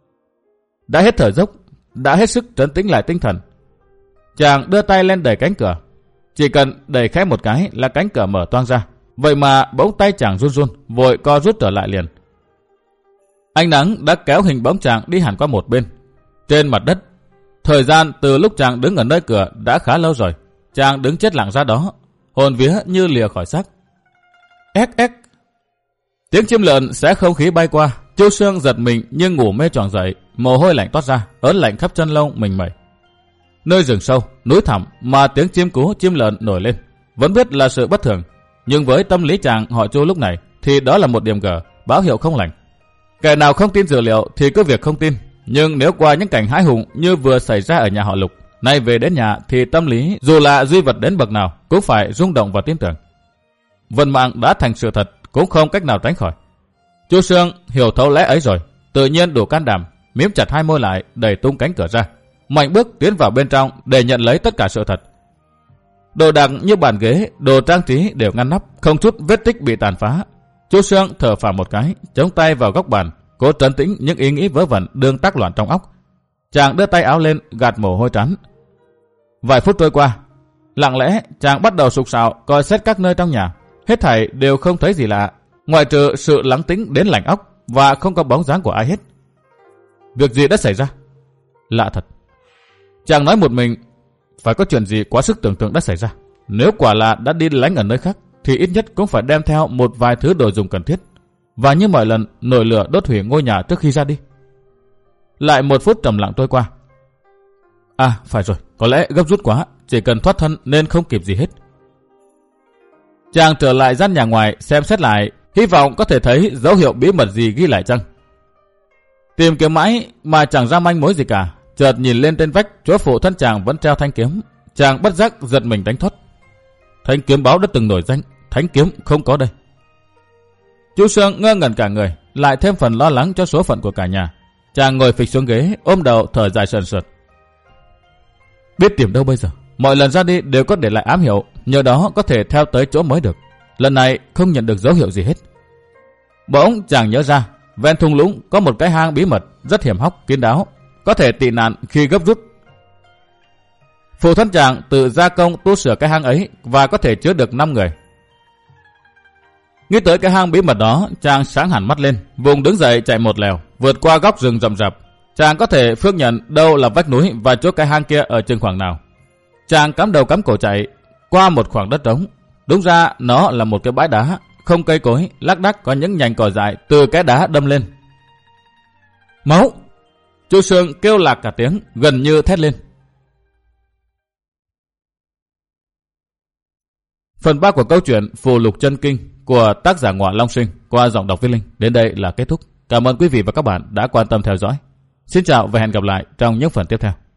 Đã hết thở dốc, đã hết sức trấn tĩnh lại tinh thần. Chàng đưa tay lên đẩy cánh cửa. Chỉ cần đẩy khẽ một cái là cánh cửa mở toang ra. Vậy mà bỗng tay chàng run run, vội co rút trở lại liền. Ánh nắng đã kéo hình bóng chàng đi hẳn qua một bên. Trên mặt đất, thời gian từ lúc chàng đứng ở nơi cửa đã khá lâu rồi. Chàng đứng chết lặng ra đó, hồn vía như lìa khỏi xác. Ếch ếch. Tiếng chim lợn xé không khí bay qua. Chu Sương giật mình nhưng ngủ mê choàng dậy, mồ hôi lạnh toát ra, ớn lạnh khắp chân lông mình mẩy. Nơi rừng sâu, núi thẳm mà tiếng chim cú chim lợn nổi lên, vẫn biết là sự bất thường, nhưng với tâm lý chàng họ Chu lúc này thì đó là một điểm gở, báo hiệu không lành. Kẻ nào không tin dữ liệu thì cứ việc không tin, nhưng nếu qua những cảnh hãi hùng như vừa xảy ra ở nhà họ Lục, nay về đến nhà thì tâm lý dù là duy vật đến bậc nào cũng phải rung động và tin tưởng. Vận mạng đã thành sự thật, cũng không cách nào tránh khỏi. Chu Sương hiểu thấu lẽ ấy rồi, tự nhiên đủ can đảm, mím chặt hai môi lại, đẩy tung cánh cửa ra, mạnh bước tiến vào bên trong để nhận lấy tất cả sự thật. Đồ đạc như bàn ghế, đồ trang trí đều ngăn nắp, không chút vết tích bị tàn phá. Chu Sương thở phào một cái, chống tay vào góc bàn, cố trấn tĩnh những ý nghĩ vớ vẩn đương tác loạn trong óc. Chàng đưa tay áo lên, gạt mồ hôi trán. Vài phút trôi qua, lặng lẽ chàng bắt đầu sục sạo coi xét các nơi trong nhà. Hết thảy đều không thấy gì lạ, ngoại trừ sự lắng tĩnh đến lạnh óc và không có bóng dáng của ai hết. Việc gì đã xảy ra? Lạ thật. Chàng nói một mình, phải có chuyện gì quá sức tưởng tượng đã xảy ra. Nếu quả là đã đi lánh ở nơi khác thì ít nhất cũng phải đem theo một vài thứ đồ dùng cần thiết, và như mọi lần nổi lửa đốt hủy ngôi nhà trước khi ra đi. Lại một phút trầm lặng trôi qua. À phải rồi, có lẽ gấp rút quá, chỉ cần thoát thân nên không kịp gì hết. Chàng trở lại gian nhà ngoài xem xét lại, hy vọng có thể thấy dấu hiệu bí mật gì ghi lại chăng. Tìm kiếm mãi mà chẳng ra manh mối gì cả. Chợt nhìn lên trên vách, chỗ phụ thân chàng vẫn treo thanh kiếm. Chàng bất giác giật mình đánh thoát. Thanh kiếm báo đã từng nổi danh, thanh kiếm không có đây. Chu Sương ngơ ngẩn cả người, lại thêm phần lo lắng cho số phận của cả nhà. Chàng ngồi phịch xuống ghế, ôm đầu thở dài sờn sượt. Biết tìm đâu bây giờ? Mọi lần ra đi đều có để lại ám hiệu, nhờ đó có thể theo tới chỗ mới được. Lần này không nhận được dấu hiệu gì hết. Bỗng chàng nhớ ra, ven thung lũng có một cái hang bí mật rất hiểm hóc, kín đáo, có thể tị nạn khi gấp rút. Phụ thân chàng tự gia công tu sửa cái hang ấy và có thể chứa được năm người. Nghĩ tới cái hang bí mật đó, chàng sáng hẳn mắt lên, vùng đứng dậy chạy một lèo, vượt qua góc rừng rậm rạp. Chàng có thể phước nhận đâu là vách núi và chỗ cái hang kia ở chừng khoảng nào. Chàng cắm đầu cắm cổ chạy qua một khoảng đất trống. Đúng ra nó là một cái bãi đá, không cây cối, lác đác có những nhành cỏ dại từ cái đá đâm lên. Máu! Chu Sương kêu lạc cả tiếng, gần như thét lên. Phần ba của câu chuyện Phù Lục Chân Kinh của tác giả Ngọa Long Sinh qua giọng đọc Viết Linh đến đây là kết thúc. Cảm ơn quý vị và các bạn đã quan tâm theo dõi. Xin chào và hẹn gặp lại trong những phần tiếp theo.